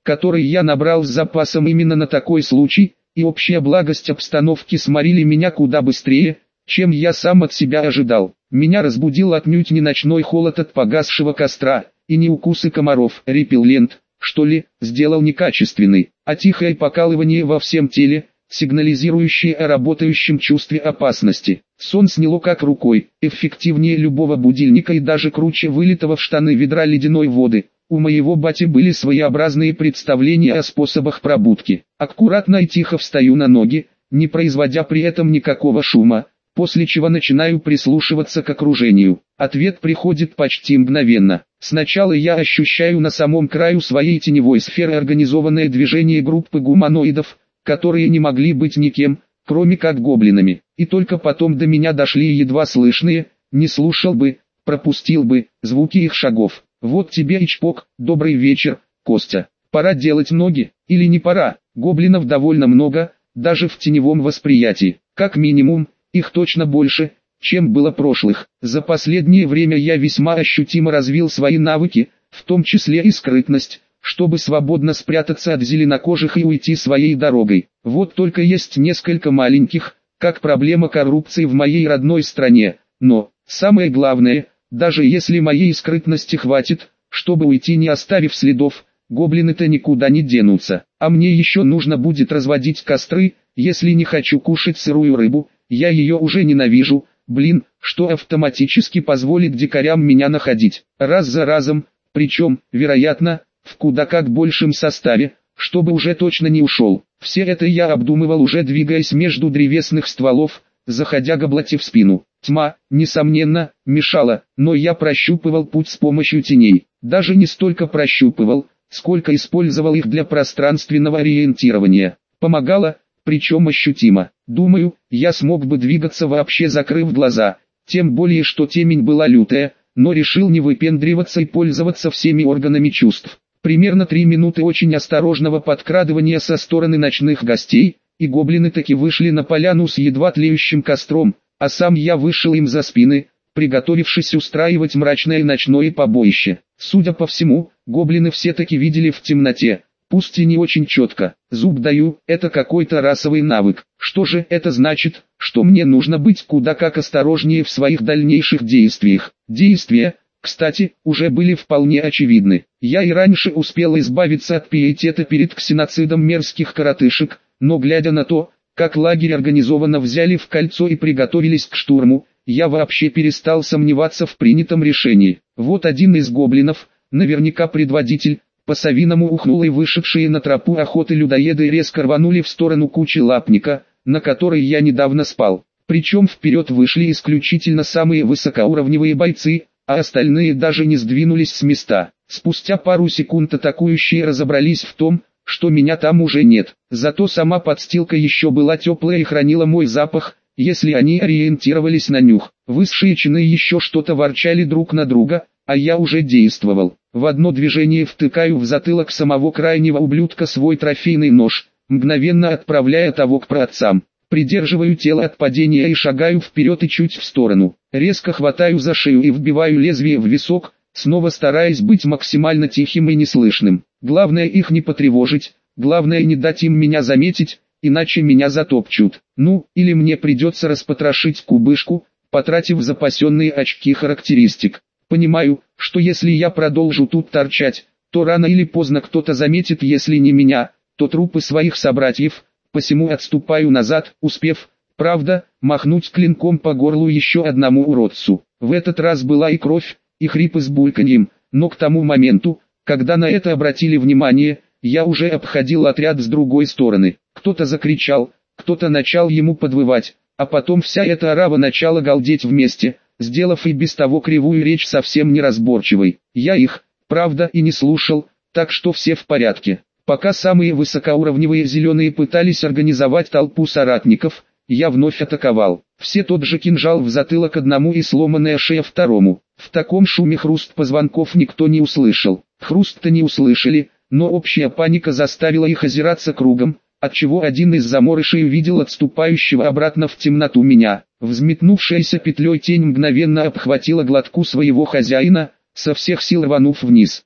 который я набрал с запасом именно на такой случай, и общая благость обстановки сморили меня куда быстрее, чем я сам от себя ожидал. Меня разбудил отнюдь не ночной холод от погасшего костра, и не укусы комаров. Репеллент, что ли, сделал некачественный, а тихое покалывание во всем теле, сигнализирующее о работающем чувстве опасности. Сон сняло как рукой, эффективнее любого будильника и даже круче вылитого в штаны ведра ледяной воды. У моего бати были своеобразные представления о способах пробудки. Аккуратно и тихо встаю на ноги, не производя при этом никакого шума, после чего начинаю прислушиваться к окружению. Ответ приходит почти мгновенно. Сначала я ощущаю на самом краю своей теневой сферы организованное движение группы гуманоидов, которые не могли быть никем, кроме как гоблинами. И только потом до меня дошли едва слышные, не слушал бы, пропустил бы, звуки их шагов. Вот тебе и чпок, добрый вечер, Костя. Пора делать ноги, или не пора? Гоблинов довольно много, даже в теневом восприятии. Как минимум, их точно больше, чем было прошлых. За последнее время я весьма ощутимо развил свои навыки, в том числе и скрытность, чтобы свободно спрятаться от зеленокожих и уйти своей дорогой. Вот только есть несколько маленьких, как проблема коррупции в моей родной стране. Но, самое главное, даже если моей скрытности хватит, чтобы уйти не оставив следов, гоблины-то никуда не денутся. А мне еще нужно будет разводить костры, если не хочу кушать сырую рыбу, я ее уже ненавижу, блин, что автоматически позволит дикарям меня находить, раз за разом, причем, вероятно, в куда как большем составе, чтобы уже точно не ушел. Все это я обдумывал уже двигаясь между древесных стволов, заходя гоблоте в спину. Тьма, несомненно, мешала, но я прощупывал путь с помощью теней. Даже не столько прощупывал, сколько использовал их для пространственного ориентирования. Помогало, причем ощутимо. Думаю, я смог бы двигаться вообще закрыв глаза, тем более что темень была лютая, но решил не выпендриваться и пользоваться всеми органами чувств. Примерно три минуты очень осторожного подкрадывания со стороны ночных гостей, и гоблины таки вышли на поляну с едва тлеющим костром, а сам я вышел им за спины, приготовившись устраивать мрачное ночное побоище. Судя по всему, гоблины все-таки видели в темноте, пусть и не очень четко. Зуб даю, это какой-то расовый навык. Что же это значит? Что мне нужно быть куда как осторожнее в своих дальнейших действиях. Действия, кстати, уже были вполне очевидны. Я и раньше успел избавиться от пиетета перед ксеноцидом мерзких коротышек, но глядя на то, как лагерь организованно взяли в кольцо и приготовились к штурму, я вообще перестал сомневаться в принятом решении. Вот один из гоблинов, наверняка предводитель, по-совиному ухнул, и вышедшие на тропу охоты людоеды резко рванули в сторону кучи лапника, на которой я недавно спал. Причем вперед вышли исключительно самые высокоуровневые бойцы, а остальные даже не сдвинулись с места. Спустя пару секунд атакующие разобрались в том, что меня там уже нет. Зато сама подстилка еще была теплая и хранила мой запах, если они ориентировались на нюх. Высшие чины еще что-то ворчали друг на друга, а я уже действовал. В одно движение втыкаю в затылок самого крайнего ублюдка свой трофейный нож, мгновенно отправляя того к праотцам. Придерживаю тело от падения и шагаю вперед и чуть в сторону. Резко хватаю за шею и вбиваю лезвие в висок, снова стараясь быть максимально тихим и неслышным. Главное их не потревожить, главное не дать им меня заметить, иначе меня затопчут. Ну, или мне придется распотрошить кубышку, потратив запасенные очки характеристик. Понимаю, что если я продолжу тут торчать, то рано или поздно кто-то заметит, если не меня, то трупы своих собратьев, посему отступаю назад, успев, правда, махнуть клинком по горлу еще одному уродцу. В этот раз была и кровь, и хрипы с бульканьем, но к тому моменту, когда на это обратили внимание, я уже обходил отряд с другой стороны. Кто-то закричал, кто-то начал ему подвывать, а потом вся эта орава начала галдеть вместе, сделав и без того кривую речь совсем неразборчивой. Я их, правда, и не слушал, так что все в порядке. Пока самые высокоуровневые зеленые пытались организовать толпу соратников, я вновь атаковал. Все тот же кинжал в затылок одному и сломанная шея второму. В таком шуме хруст позвонков никто не услышал. Хруст-то не услышали, но общая паника заставила их озираться кругом, отчего один из заморышей увидел отступающего обратно в темноту меня. Взметнувшаяся петлей тень мгновенно обхватила глотку своего хозяина, со всех сил рванув вниз.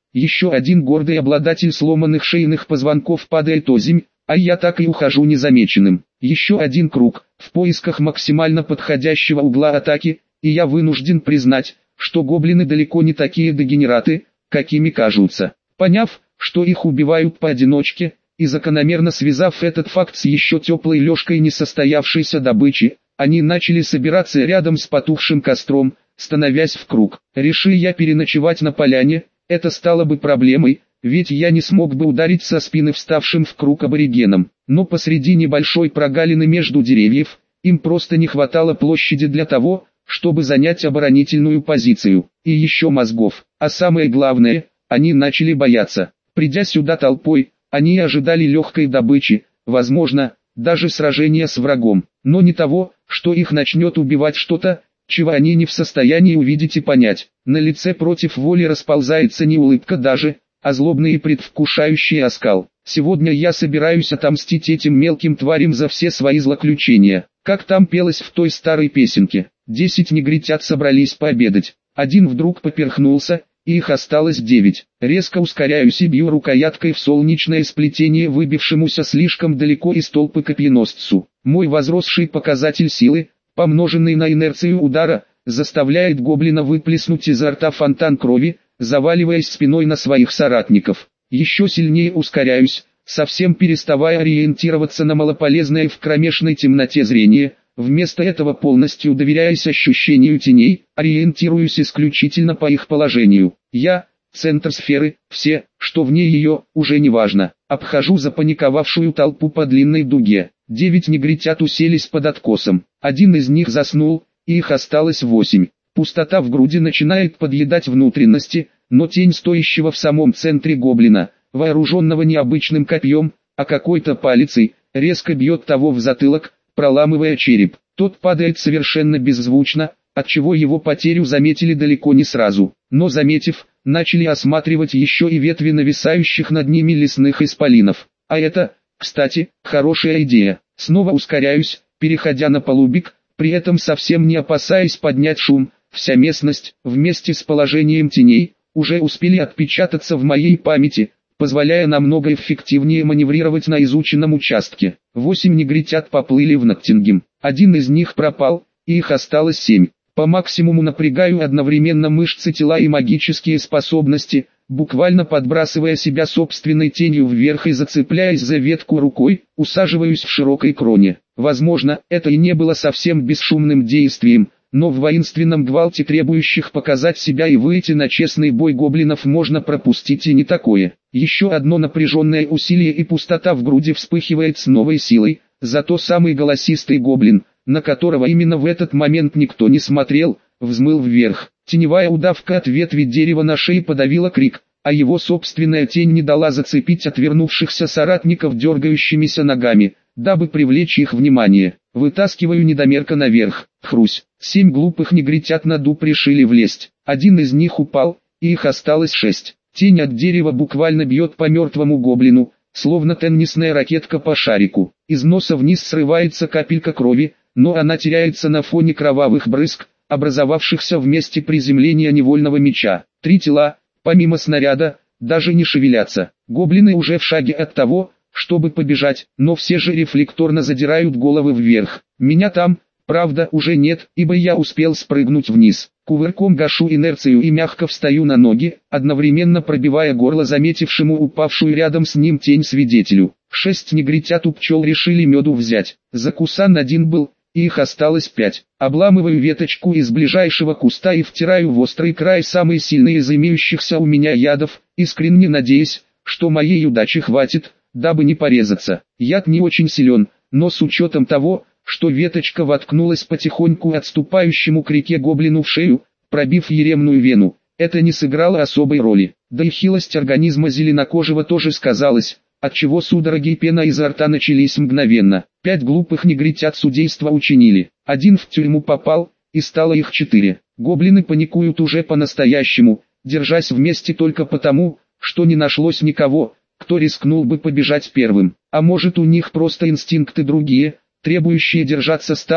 Еще один гордый обладатель сломанных шейных позвонков падает озимь, а я так и ухожу незамеченным. Еще один круг, в поисках максимально подходящего угла атаки, и я вынужден признать, что гоблины далеко не такие дегенераты, какими кажутся. Поняв, что их убивают поодиночке, и закономерно связав этот факт с еще теплой лёжкой несостоявшейся добычи, они начали собираться рядом с потухшим костром, становясь в круг. Реши я переночевать на поляне, это стало бы проблемой, ведь я не смог бы ударить со спины вставшим в круг аборигенам. Но посреди небольшой прогалины между деревьев, им просто не хватало площади для того, чтобы занять оборонительную позицию. И еще мозгов. А самое главное, они начали бояться. Придя сюда толпой, они ожидали легкой добычи, возможно, даже сражения с врагом. Но не того, что их начнет убивать что-то, чего они не в состоянии увидеть и понять. На лице против воли расползается не улыбка даже, а злобный и предвкушающий оскал. Сегодня я собираюсь отомстить этим мелким тварям за все свои злоключения. Как там пелось в той старой песенке. Десять негритят собрались пообедать. Один вдруг поперхнулся, и их осталось девять. Резко ускоряюсь и бью рукояткой в солнечное сплетение выбившемуся слишком далеко из толпы копьеносцу. Мой возросший показатель силы, помноженный на инерцию удара, заставляет гоблина выплеснуть изо рта фонтан крови, заваливаясь спиной на своих соратников. Еще сильнее ускоряюсь, совсем переставая ориентироваться на малополезное в кромешной темноте зрение, вместо этого полностью доверяясь ощущению теней, ориентируюсь исключительно по их положению. Я — центр сферы, все, что вне ее, уже не важно. Обхожу запаниковавшую толпу по длинной дуге. Девять негритят уселись под откосом. Один из них заснул, и их осталось восемь. Пустота в груди начинает подъедать внутренности, но тень стоящего в самом центре гоблина, вооруженного необычным копьем, а какой-то палицей, резко бьет того в затылок, проламывая череп. Тот падает совершенно беззвучно, отчего его потерю заметили далеко не сразу. Но заметив, начали осматривать еще и ветви нависающих над ними лесных исполинов. А это, кстати, хорошая идея. Снова ускоряюсь, переходя на полубег, при этом совсем не опасаясь поднять шум. Вся местность, вместе с положением теней, уже успели отпечататься в моей памяти, позволяя намного эффективнее маневрировать на изученном участке. Восемь негритят поплыли в Ноттингем. Один из них пропал, и их осталось семь. По максимуму напрягаю одновременно мышцы тела и магические способности, буквально подбрасывая себя собственной тенью вверх и зацепляясь за ветку рукой, усаживаюсь в широкой кроне. Возможно, это и не было совсем бесшумным действием, но в воинственном гвалте требующих показать себя и выйти на честный бой гоблинов можно пропустить и не такое. Еще одно напряженное усилие и пустота в груди вспыхивает с новой силой, зато самый голосистый гоблин, на которого именно в этот момент никто не смотрел, взмыл вверх. Теневая удавка от ветви дерева на шее подавила крик, а его собственная тень не дала зацепить отвернувшихся соратников дергающимися ногами, дабы привлечь их внимание. Вытаскиваю недомерка наверх. Хрусь. Семь глупых негритят на дуб решили влезть. Один из них упал, и их осталось шесть. Тень от дерева буквально бьет по мертвому гоблину, словно теннисная ракетка по шарику. Из носа вниз срывается капелька крови, но она теряется на фоне кровавых брызг, образовавшихся в месте приземления невольного меча. Три тела, помимо снаряда, даже не шевелятся. Гоблины уже в шаге от того, чтобы побежать, но все же рефлекторно задирают головы вверх. Меня там, правда, уже нет, ибо я успел спрыгнуть вниз. Кувырком гашу инерцию и мягко встаю на ноги, одновременно пробивая горло заметившему упавшую рядом с ним тень свидетелю. Шесть негритят у пчел решили меду взять. Закусан один был, и их осталось пять. Обламываю веточку из ближайшего куста и втираю в острый край самые сильные из имеющихся у меня ядов, искренне надеясь, что моей удачи хватит, дабы не порезаться. Яд не очень силен, но с учетом того, что веточка воткнулась потихоньку отступающему к реке гоблину в шею, пробив еремную вену, это не сыграло особой роли. Да и хилость организма зеленокожего тоже сказалась, отчего судороги и пена изо рта начались мгновенно. Пять глупых негритят судейства учинили. Один в тюрьму попал, и стало их четыре. Гоблины паникуют уже по-настоящему, держась вместе только потому, что не нашлось никого, кто рискнул бы побежать первым. А может, у них просто инстинкты другие, требующие держаться стаи,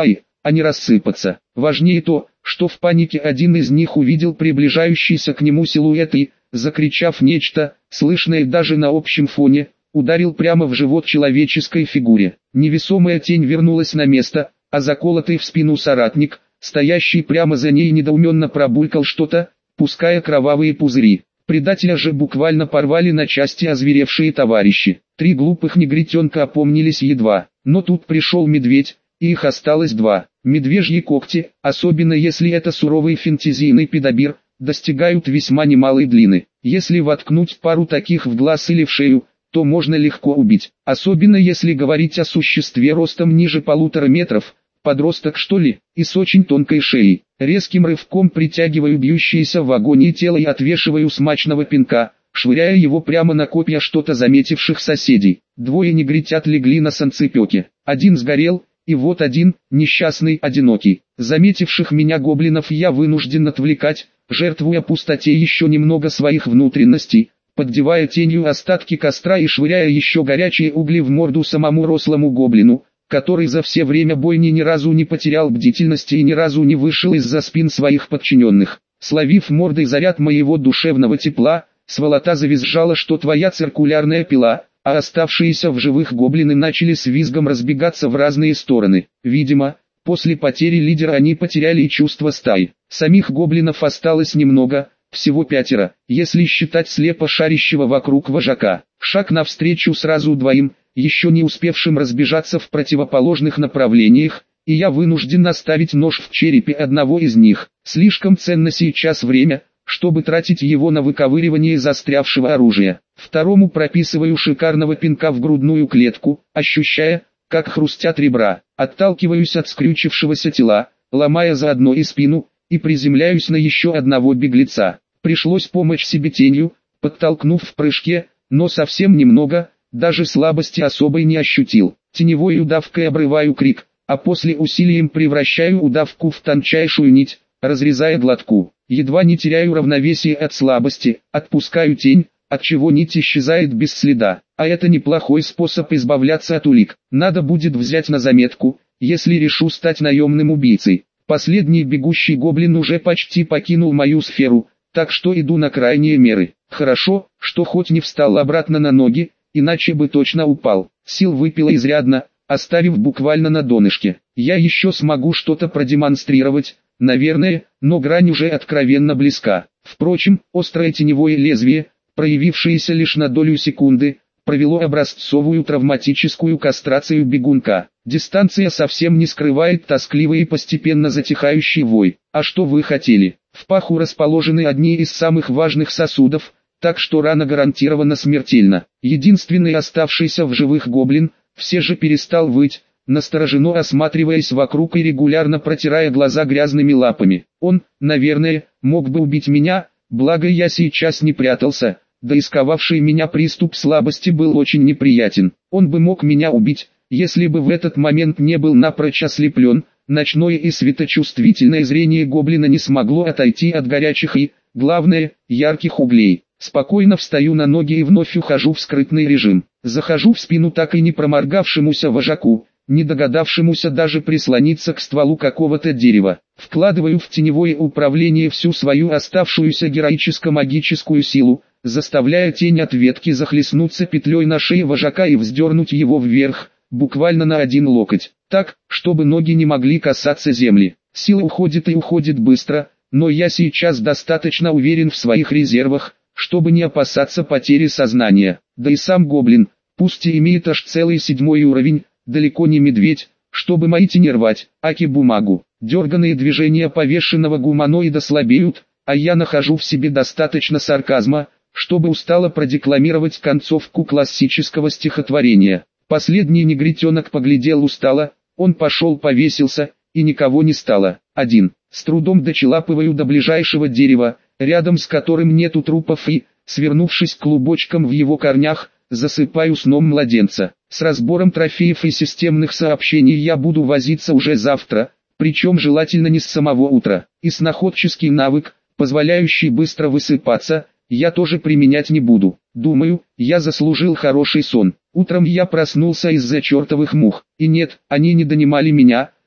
а не рассыпаться. Важнее то, что в панике один из них увидел приближающийся к нему силуэт и, закричав нечто, слышное даже на общем фоне, ударил прямо в живот человеческой фигуре. Невесомая тень вернулась на место, а заколотый в спину соратник, стоящий прямо за ней, недоуменно пробулькал что-то, пуская кровавые пузыри. Предателя же буквально порвали на части озверевшие товарищи. Три глупых негритенка опомнились едва, но тут пришел медведь, и их осталось два. Медвежьи когти, особенно если это суровый фентезийный педобир, достигают весьма немалой длины. Если воткнуть пару таких в глаз или в шею, то можно легко убить. Особенно если говорить о существе ростом ниже полутора метров, подросток что ли, и с очень тонкой шеей. Резким рывком притягиваю бьющееся в агонии тело и отвешиваю смачного пинка, швыряя его прямо на копья что-то заметивших соседей. Двое негритят легли на санцепёке. Один сгорел, и вот один, несчастный, одинокий. Заметивших меня гоблинов я вынужден отвлекать, жертвуя пустоте еще немного своих внутренностей, поддевая тенью остатки костра и швыряя еще горячие угли в морду самому рослому гоблину, который за все время бойни ни разу не потерял бдительности и ни разу не вышел из-за спин своих подчиненных. Словив мордой заряд моего душевного тепла, сволота завизжала, что твоя циркулярная пила, а оставшиеся в живых гоблины начали с визгом разбегаться в разные стороны. Видимо, после потери лидера они потеряли и чувство стаи. Самих гоблинов осталось немного, всего пятеро, если считать слепо шарящего вокруг вожака. Шаг навстречу сразу двоим, еще не успевшим разбежаться в противоположных направлениях, и я вынужден оставить нож в черепе одного из них. Слишком ценно сейчас время, чтобы тратить его на выковыривание застрявшего оружия. Второму прописываю шикарного пинка в грудную клетку, ощущая, как хрустят ребра. Отталкиваюсь от скрючившегося тела, ломая заодно и спину, и приземляюсь на еще одного беглеца. Пришлось помочь себе тенью, подтолкнув в прыжке, но совсем немного, даже слабости особой не ощутил. Теневой удавкой обрываю крик, а после усилием превращаю удавку в тончайшую нить, разрезая глотку. Едва не теряю равновесие от слабости, отпускаю тень, отчего нить исчезает без следа. А это неплохой способ избавляться от улик. Надо будет взять на заметку, если решу стать наемным убийцей. Последний бегущий гоблин уже почти покинул мою сферу, так что иду на крайние меры. Хорошо, что хоть не встал обратно на ноги, иначе бы точно упал. Сил выпило изрядно, оставив буквально на донышке. Я еще смогу что-то продемонстрировать, наверное, но грань уже откровенно близка. Впрочем, острое теневое лезвие, проявившееся лишь на долю секунды, провело образцовую травматическую кастрацию бегунка. Дистанция совсем не скрывает тоскливый и постепенно затихающий вой. А что вы хотели? В паху расположены одни из самых важных сосудов, так что рана гарантированно смертельна. Единственный оставшийся в живых гоблин, все же перестал выть, настороженно осматриваясь вокруг и регулярно протирая глаза грязными лапами. Он, наверное, мог бы убить меня, благо я сейчас не прятался, да и сковавший меня приступ слабости был очень неприятен. Он бы мог меня убить, если бы в этот момент не был напрочь ослеплен. Ночное и светочувствительное зрение гоблина не смогло отойти от горячих и, главное, ярких углей. Спокойно встаю на ноги и вновь ухожу в скрытный режим. Захожу в спину так и не проморгавшемуся вожаку, не догадавшемуся даже прислониться к стволу какого-то дерева. Вкладываю в теневое управление всю свою оставшуюся героическо-магическую силу, заставляя тень от ветки захлестнуться петлей на шее вожака и вздернуть его вверх, буквально на один локоть, так, чтобы ноги не могли касаться земли. Сила уходит и уходит быстро, но я сейчас достаточно уверен в своих резервах, чтобы не опасаться потери сознания. Да и сам гоблин, пусть и имеет аж целый седьмой уровень, далеко не медведь, чтобы мои тени рвать, аки бумагу. Дерганные движения повешенного гуманоида слабеют, а я нахожу в себе достаточно сарказма, чтобы устало продекламировать концовку классического стихотворения. Последний негритенок поглядел устало, он пошел повесился, и никого не стало. Один. С трудом дочелапываю до ближайшего дерева, рядом с которым нету трупов и, свернувшись клубочком в его корнях, засыпаю сном младенца. С разбором трофеев и системных сообщений я буду возиться уже завтра, причем желательно не с самого утра. И сноходческий навык, позволяющий быстро высыпаться, я тоже применять не буду. Думаю, я заслужил хороший сон. Утром я проснулся из-за чертовых мух. И нет, они не донимали меня,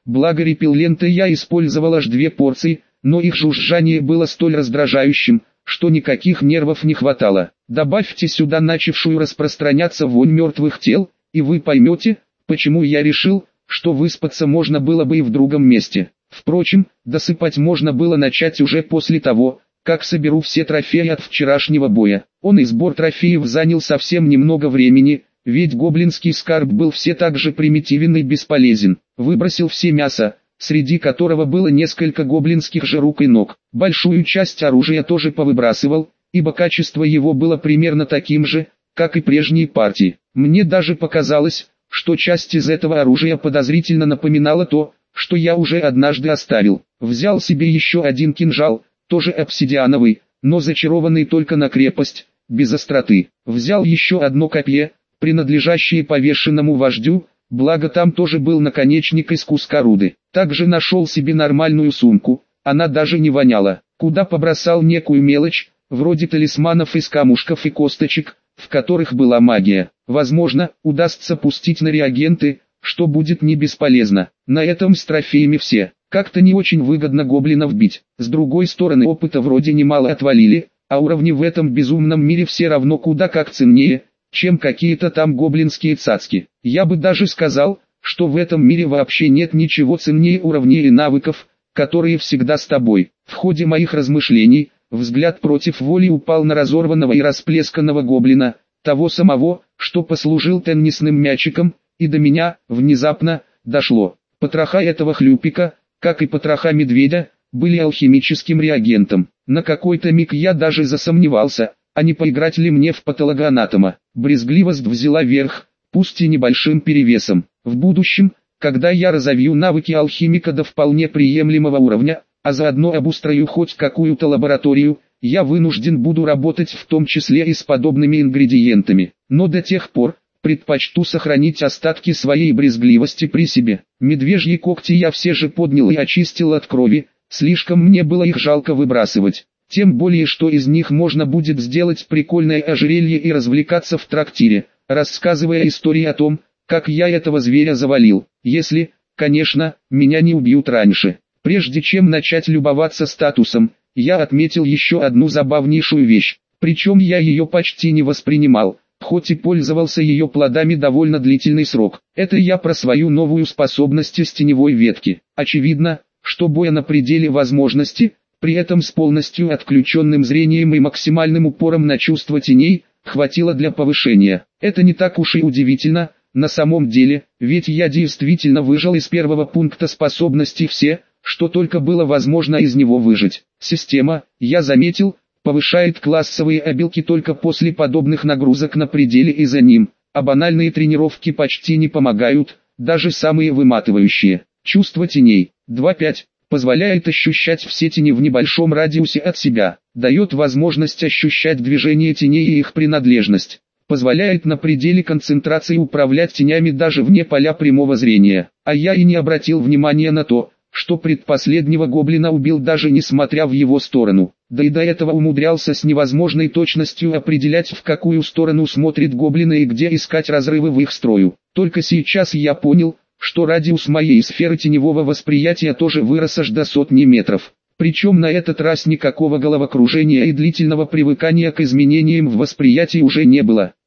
Благо репеллента я использовал аж две порции, но их жужжание было столь раздражающим, что никаких нервов не хватало. Добавьте сюда начавшую распространяться вонь мертвых тел, и вы поймете, почему я решил, что выспаться можно было бы и в другом месте. Впрочем, досыпать можно было начать уже после того, как соберу все трофеи от вчерашнего боя. Он и сбор трофеев занял совсем немного времени, ведь гоблинский скарб был все так же примитивен и бесполезен. Выбросил все мясо, среди которого было несколько гоблинских же рук и ног. Большую часть оружия тоже повыбрасывал, ибо качество его было примерно таким же, как и прежние партии. Мне даже показалось, что часть из этого оружия подозрительно напоминала то, что я уже однажды оставил. Взял себе еще один кинжал, тоже обсидиановый, но зачарованный только на крепость, без остроты. Взял еще одно копье, принадлежащее повешенному вождю, благо там тоже был наконечник из куска руды. Также нашел себе нормальную сумку, она даже не воняла, куда побросал некую мелочь, вроде талисманов из камушков и косточек, в которых была магия. Возможно, удастся пустить на реагенты, что будет не бесполезно. На этом с трофеями все. Как-то не очень выгодно гоблинов бить. С другой стороны, опыта вроде немало отвалили, а уровни в этом безумном мире все равно куда как ценнее, чем какие-то там гоблинские цацки. Я бы даже сказал, что в этом мире вообще нет ничего ценнее уровней и навыков, которые всегда с тобой. В ходе моих размышлений, взгляд против воли упал на разорванного и расплесканного гоблина, того самого, что послужил теннисным мячиком, и до меня, внезапно, дошло. Потроха этого хлюпика, как и потроха медведя, были алхимическим реагентом. На какой-то миг я даже засомневался, а не поиграть ли мне в патологоанатома. Брезгливость взяла верх, пусть и небольшим перевесом. В будущем, когда я разовью навыки алхимика до вполне приемлемого уровня, а заодно обустрою хоть какую-то лабораторию, я вынужден буду работать в том числе и с подобными ингредиентами. Но до тех пор, предпочту сохранить остатки своей брезгливости при себе. Медвежьи когти я все же поднял и очистил от крови, слишком мне было их жалко выбрасывать. Тем более, что из них можно будет сделать прикольное ожерелье и развлекаться в трактире, рассказывая истории о том, как я этого зверя завалил. Если, конечно, меня не убьют раньше. Прежде чем начать любоваться статусом, я отметил еще одну забавнейшую вещь. Причем я ее почти не воспринимал, хоть и пользовался ее плодами довольно длительный срок. Это я про свою новую способность из теневой ветки. Очевидно, что боя на пределе возможности, при этом с полностью отключенным зрением и максимальным упором на чувство теней, хватило для повышения. Это не так уж и удивительно, на самом деле, ведь я действительно выжал из первого пункта способности все, что только было возможно из него выжать. Система, я заметил, повышает классовые обилки только после подобных нагрузок на пределе и за ним, а банальные тренировки почти не помогают, даже самые выматывающие. Чувство теней. два пять. Позволяет ощущать все тени в небольшом радиусе от себя. Дает возможность ощущать движение теней и их принадлежность. Позволяет на пределе концентрации управлять тенями даже вне поля прямого зрения. А я и не обратил внимания на то, что предпоследнего гоблина убил даже несмотря в его сторону. Да и до этого умудрялся с невозможной точностью определять, в какую сторону смотрит гоблин и где искать разрывы в их строю. Только сейчас я понял, что радиус моей сферы теневого восприятия тоже вырос аж до сотни метров. Причем на этот раз никакого головокружения и длительного привыкания к изменениям в восприятии уже не было.